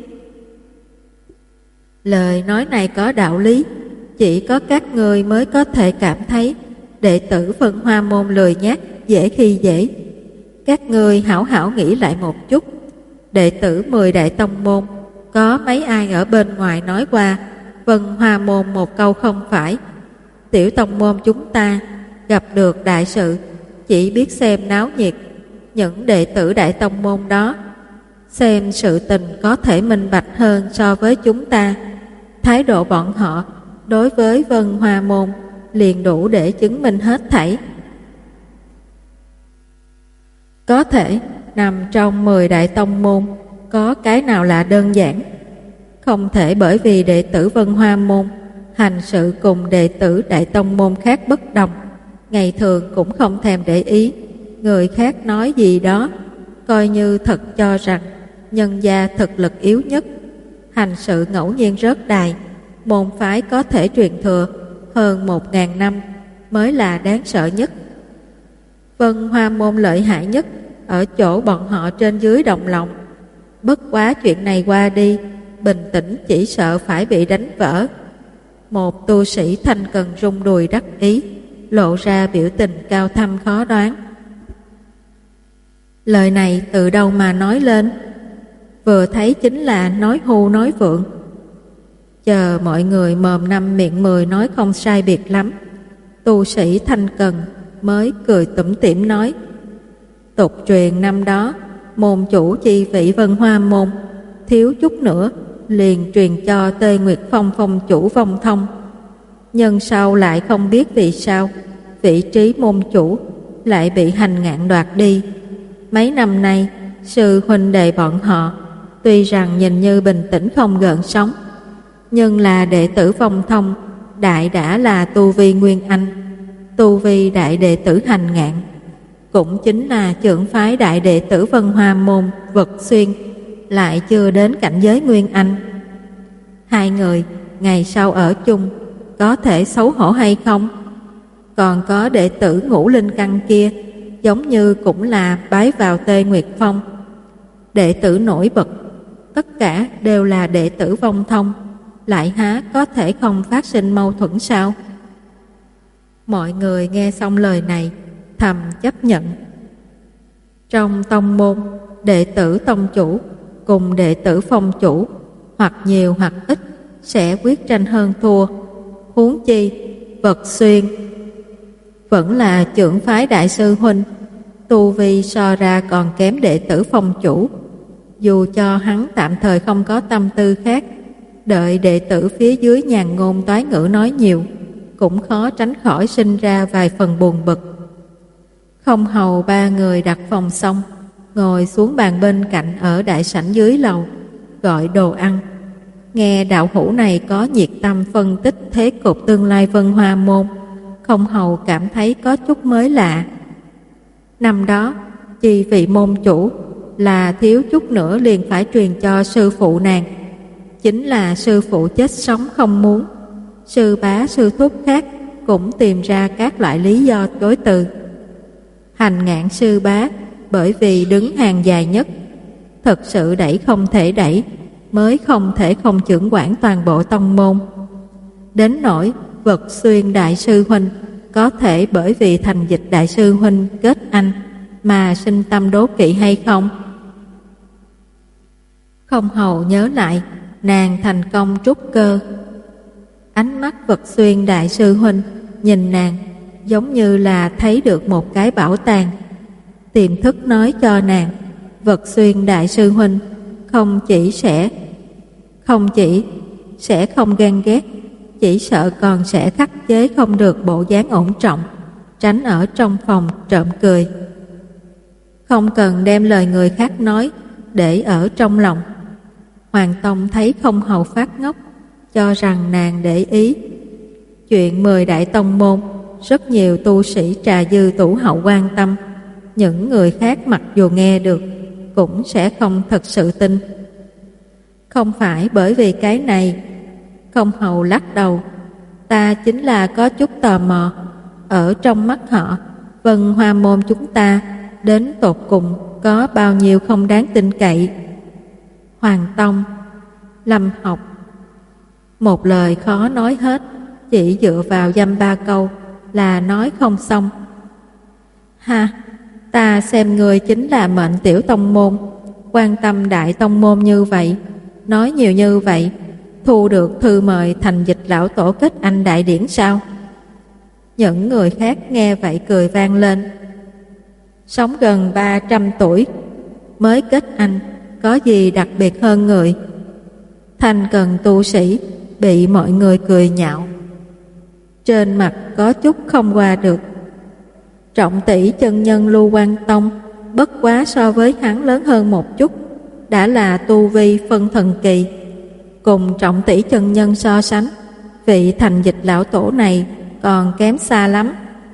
Lời nói này có đạo lý, chỉ có các người mới có thể cảm thấy đệ tử Vân Hoa môn lười nhác, dễ khi dễ. Các người hảo hảo nghĩ lại một chút, đệ tử mười đại tông môn có mấy ai ở bên ngoài nói qua Vân Hoa môn một câu không phải? Tiểu tông môn chúng ta gặp được đại sự chỉ biết xem náo nhiệt. Những đệ tử đại tông môn đó xem sự tình có thể minh bạch hơn so với chúng ta. Thái độ bọn họ đối với Vân Hoa môn liền đủ để chứng minh hết thảy. Có thể nằm trong mười đại tông môn có cái nào là đơn giản? Không thể bởi vì đệ tử Vân Hoa môn hành sự cùng đệ tử đại tông môn khác bất đồng, ngày thường cũng không thèm để ý người khác nói gì đó, coi như thật cho rằng nhân gia thực lực yếu nhất, hành sự ngẫu nhiên rớt đài, môn phái có thể truyền thừa hơn một ngàn năm mới là đáng sợ nhất. Vân Hoa môn lợi hại nhất ở chỗ bọn họ trên dưới đồng lòng. Bất quá chuyện này qua đi, bình tĩnh chỉ sợ phải bị đánh vỡ. Một tu sĩ thanh cần rung đùi đắc ý, lộ ra biểu tình cao thâm khó đoán. Lời này từ đâu mà nói lên? Vừa thấy chính là nói hưu nói vượng. Chờ mọi người mồm năm miệng mười nói không sai biệt lắm, tu sĩ thanh cần mới cười tủm tỉm nói: tục truyền năm đó môn chủ chi vị Vân Hoa môn thiếu chút nữa liền truyền cho Tê Nguyệt Phong phong chủ vong thông, nhưng sau lại không biết vì sao vị trí môn chủ lại bị hành ngạn đoạt đi. Mấy năm nay sư huynh đệ bọn họ tuy rằng nhìn như bình tĩnh không gợn sóng, nhưng là đệ tử vong thông đại đã là tu vi Nguyên Anh, tu vi đại đệ tử hành ngạn, cũng chính là trưởng phái đại đệ tử Vân Hoa môn Vật Xuyên, lại chưa đến cảnh giới Nguyên Anh. Hai người ngày sau ở chung có thể xấu hổ hay không? Còn có đệ tử Ngũ Linh Căn kia, giống như cũng là bái vào Tê Nguyệt Phong. Đệ tử nổi bật, tất cả đều là đệ tử vong thông, lại há có thể không phát sinh mâu thuẫn sao? Mọi người nghe xong lời này thầm chấp nhận. Trong tông môn, đệ tử tông chủ cùng đệ tử phong chủ hoặc nhiều hoặc ít sẽ quyết tranh hơn thua. Huống chi Vật Xuyên vẫn là trưởng phái đại sư huynh, tu vi so ra còn kém đệ tử phong chủ. Dù cho hắn tạm thời không có tâm tư khác, đợi đệ tử phía dưới nhàn ngôn toái ngữ nói nhiều, cũng khó tránh khỏi sinh ra vài phần buồn bực. Không hầu ba người đặt phòng xong, ngồi xuống bàn bên cạnh ở đại sảnh dưới lầu, gọi đồ ăn. Nghe đạo hữu này có nhiệt tâm phân tích thế cục tương lai Vân Hoa môn, không hầu cảm thấy có chút mới lạ. Năm đó, chi vị môn chủ là thiếu chút nữa liền phải truyền cho sư phụ nàng, chính là sư phụ chết sống không muốn. Sư bá sư thúc khác cũng tìm ra các loại lý do chối từ. Hành ngạn sư bá bởi vì đứng hàng dài nhất, thật sự đẩy không thể đẩy, mới không thể không trưởng quản toàn bộ tông môn. Đến nỗi Vật Xuyên đại sư huynh có thể bởi vì thành dịch đại sư huynh kết anh mà sinh tâm đố kỵ hay không? Không hầu nhớ lại nàng thành công trúc cơ. Ánh mắt Vật Xuyên đại sư huynh nhìn nàng giống như là thấy được một cái bảo tàng, tiềm thức nói cho nàng Vật Xuyên đại sư huynh không chỉ sẽ không chỉ sẽ không ghen ghét, chỉ sợ còn sẽ khắc chế không được bộ dáng ổn trọng, tránh ở trong phòng trộm cười. Không cần đem lời người khác nói để ở trong lòng. Hoàng Tông thấy không hầu phát ngốc, cho rằng nàng để ý. Chuyện mười đại tông môn, rất nhiều tu sĩ trà dư tủ hậu quan tâm. Những người khác mặc dù nghe được, cũng sẽ không thật sự tin. Không phải bởi vì cái này. Không hầu lắc đầu. Ta chính là có chút tò mò. Ở trong mắt họ, Vân Hoa môn chúng ta đến tột cùng có bao nhiêu không đáng tin cậy. Hoàng Tông, Lâm Học, một lời khó nói hết, chỉ dựa vào dăm ba câu là nói không xong. Ha, ta xem người chính là mệnh tiểu tông môn, quan tâm đại tông môn như vậy, nói nhiều như vậy, thu được thư mời thành dịch lão tổ kết anh đại điển sao? Những người khác nghe vậy cười vang lên. Sống gần ba trăm tuổi mới kết anh, có gì đặc biệt hơn người? Thanh cần tu sĩ bị mọi người cười nhạo, trên mặt có chút không qua được. Trọng tỷ chân nhân Lưu Quan Tông bất quá so với hắn lớn hơn một chút, đã là tu vi phân thần kỳ. Cùng trọng tỷ chân nhân so sánh, vị thành dịch lão tổ này còn kém xa lắm.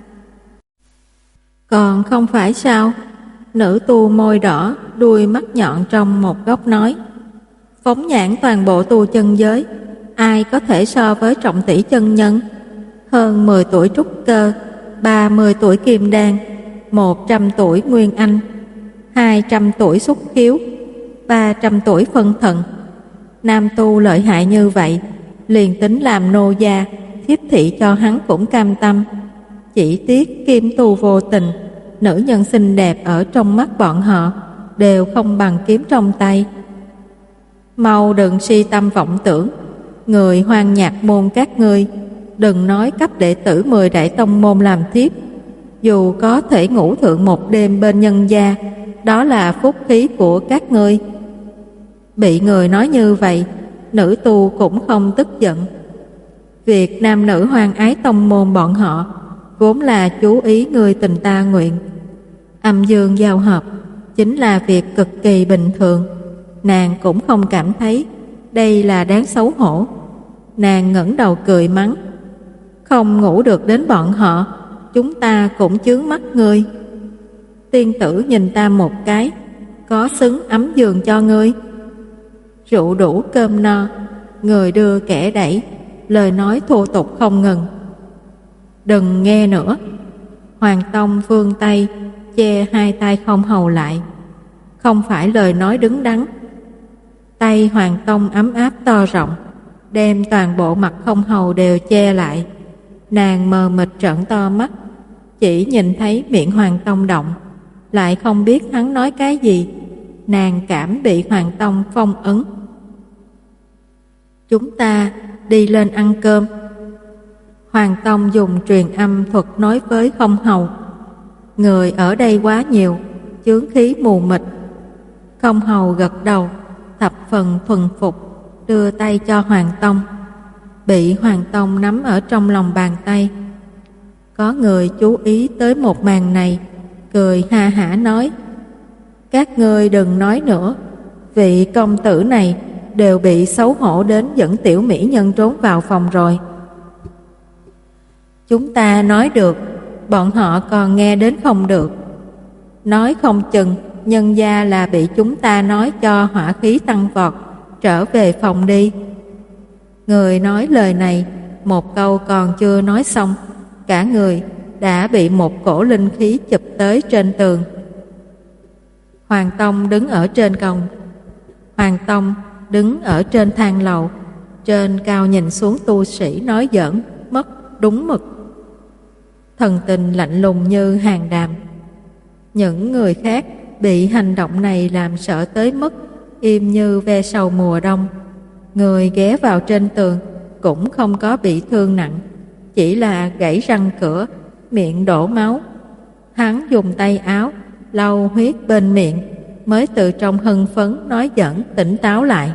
Còn không phải sao? Nữ tu môi đỏ, đuôi mắt nhọn trong một góc nói. Phóng nhãn toàn bộ tu chân giới, ai có thể so với Trọng Tỷ chân nhân? Hơn mười tuổi trúc cơ, ba mươi tuổi kim đan, một trăm tuổi nguyên anh, hai trăm tuổi xúc khiếu, ba trăm tuổi phân thần. Nam tu lợi hại như vậy, liền tính làm nô gia, thiếp thị cho hắn cũng cam tâm. Chỉ tiếc kim tu vô tình, nữ nhân xinh đẹp ở trong mắt bọn họ đều không bằng kiếm trong tay. Mau đừng si tâm vọng tưởng, người hoang nhạc môn các ngươi, đừng nói cấp đệ tử mười đại tông môn làm thiếp, dù có thể ngủ thượng một đêm bên nhân gia, đó là phúc khí của các ngươi. Bị người nói như vậy, nữ tu cũng không tức giận. Việc nam nữ hoang ái tông môn bọn họ vốn là chú ý người tình ta nguyện. Âm dương giao hợp chính là việc cực kỳ bình thường. Nàng cũng không cảm thấy đây là đáng xấu hổ. Nàng ngẩng đầu cười mắng, không ngủ được đến bọn họ, chúng ta cũng chướng mắt ngươi. Tiên tử nhìn ta một cái, có xứng ấm giường cho ngươi? Rượu đủ cơm no, người đưa kẻ đẩy, lời nói thô tục không ngừng. Đừng nghe nữa. Hoàng Tông vươn tay che hai tay Không Hầu lại. Không phải lời nói đứng đắn. Tay Hoàng Tông ấm áp to rộng, đem toàn bộ mặt Không Hầu đều che lại. Nàng mờ mịt trợn to mắt, chỉ nhìn thấy miệng Hoàng Tông động, lại không biết hắn nói cái gì. Nàng cảm bị Hoàng Tông phong ấn. Chúng ta đi lên ăn cơm. Hoàng Tông dùng truyền âm thuật nói với Không Hầu. Người ở đây quá nhiều, chướng khí mù mịt. Không Hầu gật đầu, thập phần thuần phục, đưa tay cho Hoàng Tông. Bị Hoàng Tông nắm ở trong lòng bàn tay. Có người chú ý tới một màn này, cười ha hả nói, các ngươi đừng nói nữa, vị công tử này đều bị xấu hổ đến dẫn tiểu mỹ nhân trốn vào phòng rồi. Chúng ta nói được, bọn họ còn nghe đến không được. Nói không chừng nhân gia là bị chúng ta nói cho hỏa khí tăng vọt, trở về phòng đi. Người nói lời này, một câu còn chưa nói xong, cả người đã bị một cổ linh khí chụp tới trên tường. Hoàng Tông đứng ở trên cổng. Hoàng Tông đứng ở trên thang lầu, trên cao nhìn xuống tu sĩ nói giỡn, mất đúng mực. Thần tình lạnh lùng như hàng đàm. Những người khác bị hành động này làm sợ tới mức im như ve sầu mùa đông. Người ghé vào trên tường cũng không có bị thương nặng, chỉ là gãy răng cửa, miệng đổ máu. Hắn dùng tay áo lau huyết bên miệng, mới từ trong hưng phấn nói giỡn tỉnh táo lại.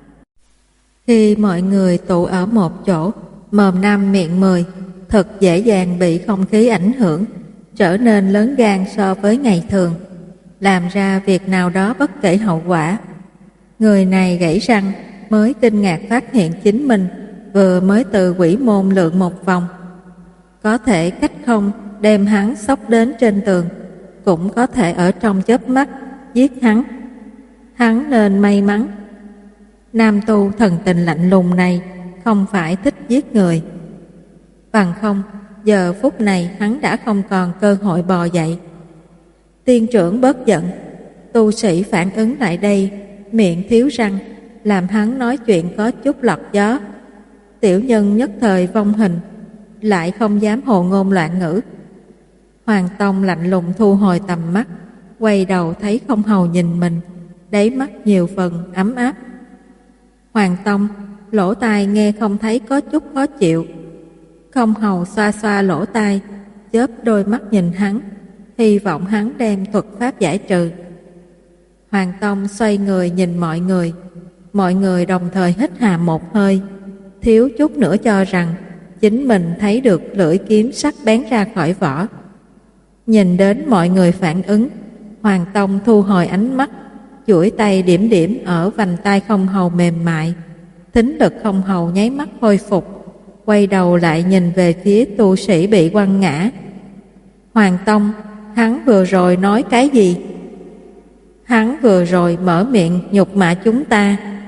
Khi mọi người tụ ở một chỗ, mồm năm miệng mười, thật dễ dàng bị không khí ảnh hưởng, trở nên lớn gan so với ngày thường, làm ra việc nào đó bất kể hậu quả. Người này gãy răng mới kinh ngạc phát hiện chính mình vừa mới từ quỷ môn lượn một vòng. Có thể cách không đem hắn xốc đến trên tường, cũng có thể ở trong chớp mắt giết hắn. Hắn nên may mắn. Nam tu thần tình lạnh lùng này không phải thích giết người. Bằng không, giờ phút này hắn đã không còn cơ hội bò dậy. Tiên trưởng bớt giận. Tu sĩ phản ứng lại đây, miệng thiếu răng, làm hắn nói chuyện có chút lọt gió. Tiểu nhân nhất thời vong hình, lại không dám hồ ngôn loạn ngữ. Hoàng Tông lạnh lùng thu hồi tầm mắt, quay đầu thấy Không Hầu nhìn mình, đáy mắt nhiều phần ấm áp. Hoàng Tông lỗ tai nghe không thấy có chút khó chịu. Không Hầu xoa xoa lỗ tai, chớp đôi mắt nhìn hắn, hy vọng hắn đem thuật pháp giải trừ. Hoàng Tông xoay người nhìn mọi người, mọi người đồng thời hít hà một hơi, thiếu chút nữa cho rằng chính mình thấy được lưỡi kiếm sắc bén ra khỏi vỏ. Nhìn đến mọi người phản ứng, Hoàng Tông thu hồi ánh mắt, duỗi tay điểm điểm ở vành tai Không Hầu mềm mại. Thính lực Không Hầu nháy mắt khôi phục, quay đầu lại nhìn về phía tu sĩ bị quăng ngã. Hoàng Tông, hắn vừa rồi nói cái gì? Hắn vừa rồi mở miệng nhục mạ chúng ta.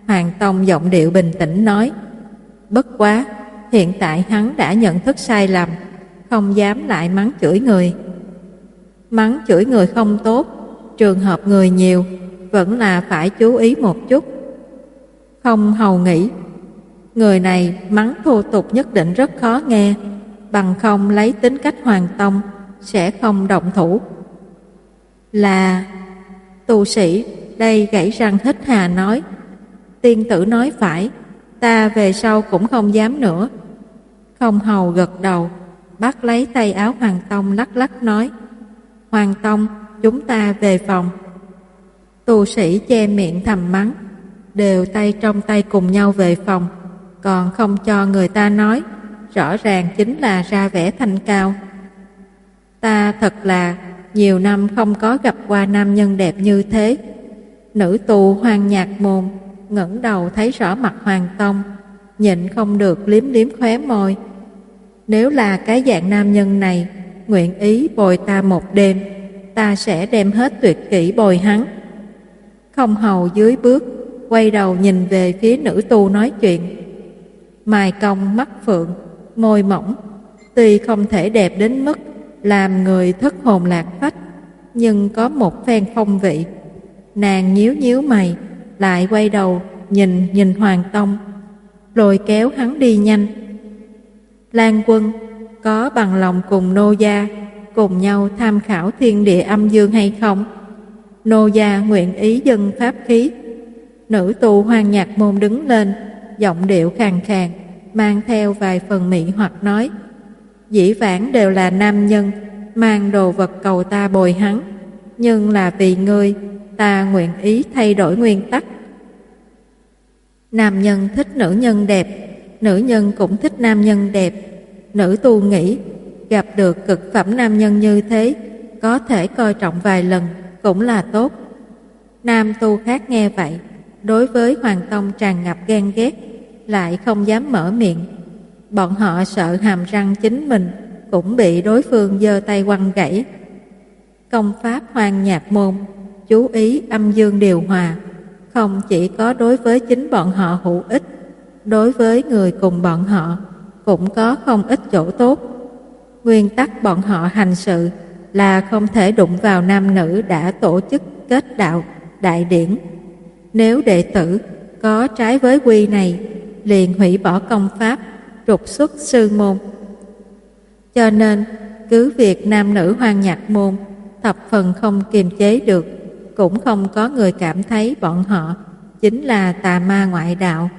Hoàng Tông giọng điệu bình tĩnh nói, bất quá, hiện tại hắn đã nhận thức sai lầm, không dám lại mắng chửi người. Mắng chửi người không tốt, trường hợp người nhiều, vẫn là phải chú ý một chút. Không hầu nghĩ, người này mắng thô tục nhất định rất khó nghe, bằng không lấy tính cách Hoàng Tông sẽ không động thủ. Là tu sĩ đây gãy răng hít hà nói, tiên tử nói phải, ta về sau cũng không dám nữa. Không hầu gật đầu, bắt lấy tay áo Hoàng Tông lắc lắc nói, Hoàng Tông, chúng ta về phòng. Tu sĩ che miệng thầm mắng, đều tay trong tay cùng nhau về phòng, còn không cho người ta nói, rõ ràng chính là ra vẻ thanh cao. Ta thật là nhiều năm không có gặp qua nam nhân đẹp như thế. Nữ tù Hoàng Nhạc Môn ngẩng đầu thấy rõ mặt Hoàng Tông, nhịn không được liếm liếm khóe môi. Nếu là cái dạng nam nhân này nguyện ý bồi ta một đêm, ta sẽ đem hết tuyệt kỹ bồi hắn. Không hầu dưới bước, quay đầu nhìn về phía nữ tu nói chuyện. Mài cong mắt phượng, môi mỏng, tuy không thể đẹp đến mức làm người thất hồn lạc phách, nhưng có một phen phong vị. Nàng nhíu nhíu mày, lại quay đầu nhìn nhìn Hoàng Tông, rồi kéo hắn đi nhanh. Lan Quân, có bằng lòng cùng nô gia cùng nhau tham khảo thiên địa âm dương hay không? Nô gia nguyện ý dâng pháp khí. Nữ tu Hoàng Nhạc Môn đứng lên, giọng điệu khàn khàn, mang theo vài phần mị hoặc nói, dĩ vãng đều là nam nhân mang đồ vật cầu ta bồi hắn, nhưng là vì ngươi, ta nguyện ý thay đổi nguyên tắc. Nam nhân thích nữ nhân đẹp, nữ nhân cũng thích nam nhân đẹp. Nữ tu nghĩ, gặp được cực phẩm nam nhân như thế, có thể coi trọng vài lần cũng là tốt. Nam tu khác nghe vậy, đối với Hoàng Tông tràn ngập ghen ghét, lại không dám mở miệng. Bọn họ sợ hàm răng chính mình cũng bị đối phương giơ tay quăng gãy. Công pháp Hoàng Nhạc Môn chú ý âm dương điều hòa, không chỉ có đối với chính bọn họ hữu ích, đối với người cùng bọn họ cũng có không ít chỗ tốt. Nguyên tắc bọn họ hành sự là không thể đụng vào nam nữ đã tổ chức kết đạo đại điển. Nếu đệ tử có trái với quy này, liền hủy bỏ công pháp, trục xuất sư môn. Cho nên, cứ việc nam nữ Hoàng Nhạc Môn thập phần không kiềm chế được, cũng không có người cảm thấy bọn họ chính là tà ma ngoại đạo.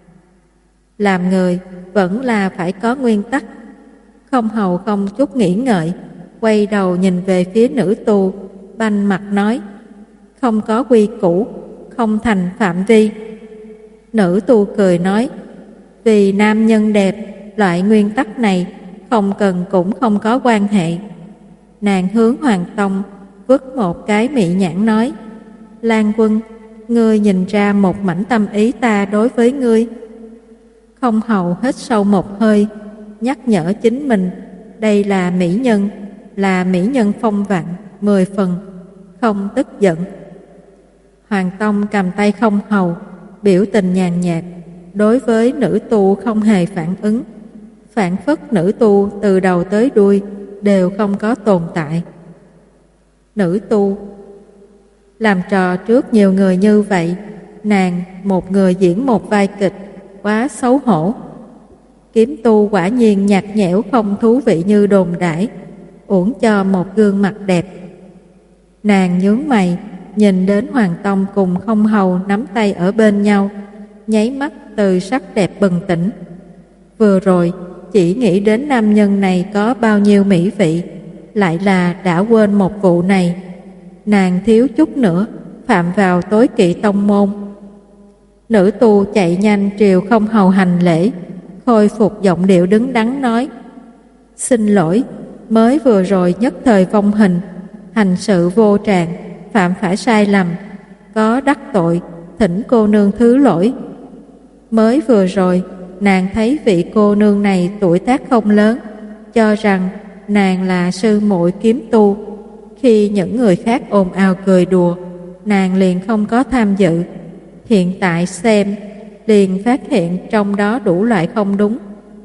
Làm người vẫn là phải có nguyên tắc. Không hầu không chút nghĩ ngợi, quay đầu nhìn về phía nữ tu, banh mặt nói, không có quy củ, không thành phạm vi. Nữ tu cười nói, vì nam nhân đẹp, loại nguyên tắc này không cần cũng không có quan hệ. Nàng hướng Hoàng Tông vứt một cái mị nhãn nói, Lan Quân, ngươi nhìn ra một mảnh tâm ý ta đối với ngươi. Không hầu hít sâu một hơi, nhắc nhở chính mình, đây là mỹ nhân, là mỹ nhân phong vặn, mười phần, không tức giận. Hoàng Tông cầm tay không hầu, biểu tình nhàn nhạt, đối với nữ tu không hề phản ứng. Phản phất nữ tu từ đầu tới đuôi đều không có tồn tại. Nữ tu làm trò trước nhiều người như vậy, nàng một người diễn một vai kịch, quá xấu hổ. Kiếm tu quả nhiên nhạt nhẽo không thú vị như đồn đãi, uổng cho một gương mặt đẹp. Nàng nhướng mày, nhìn đến Hoàng Tông cùng không hầu nắm tay ở bên nhau, nháy mắt từ sắc đẹp bừng tỉnh. Vừa rồi chỉ nghĩ đến nam nhân này có bao nhiêu mỹ vị, lại là đã quên một vụ này. Nàng thiếu chút nữa phạm vào tối kỵ tông môn. Nữ tu chạy nhanh triều không hầu hành lễ, khôi phục giọng điệu đứng đắn nói, xin lỗi, mới vừa rồi nhất thời vong hình, hành sự vô tràng, phạm phải sai lầm, có đắc tội, thỉnh cô nương thứ lỗi. Mới vừa rồi nàng thấy vị cô nương này tuổi tác không lớn, cho rằng nàng là sư muội kiếm tu. Khi những người khác ồn ào cười đùa, nàng liền không có tham dự. Hiện tại xem liền phát hiện trong đó đủ loại không đúng.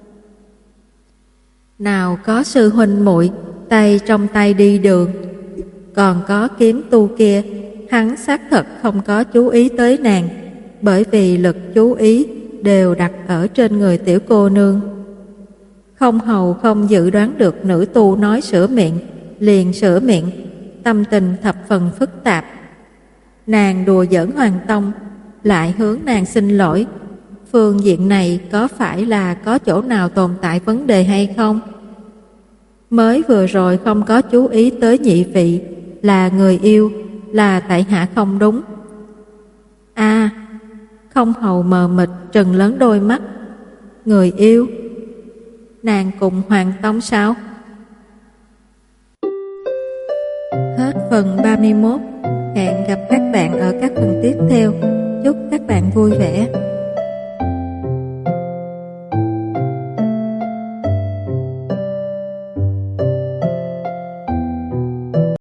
Nào có sư huynh muội tay trong tay đi đường, còn có kiếm tu kia, hắn xác thật không có chú ý tới nàng, bởi vì lực chú ý đều đặt ở trên người tiểu cô nương. Không hầu không dự đoán được nữ tu nói sửa miệng, liền sửa miệng, tâm tình thập phần phức tạp. Nàng đùa giỡn Hoàng Tông, lại hướng nàng xin lỗi. Phương diện này có phải là có chỗ nào tồn tại vấn đề hay không? Mới vừa rồi không có chú ý tới nhị vị là người yêu, là tại hạ không đúng. À, không hầu mờ mịt trừng lớn đôi mắt. Người yêu? Nàng cùng Hoàng Tông sao? Hết phần ba mươi mốt. Hẹn gặp các bạn ở các phần tiếp theo. Chúc các bạn vui vẻ.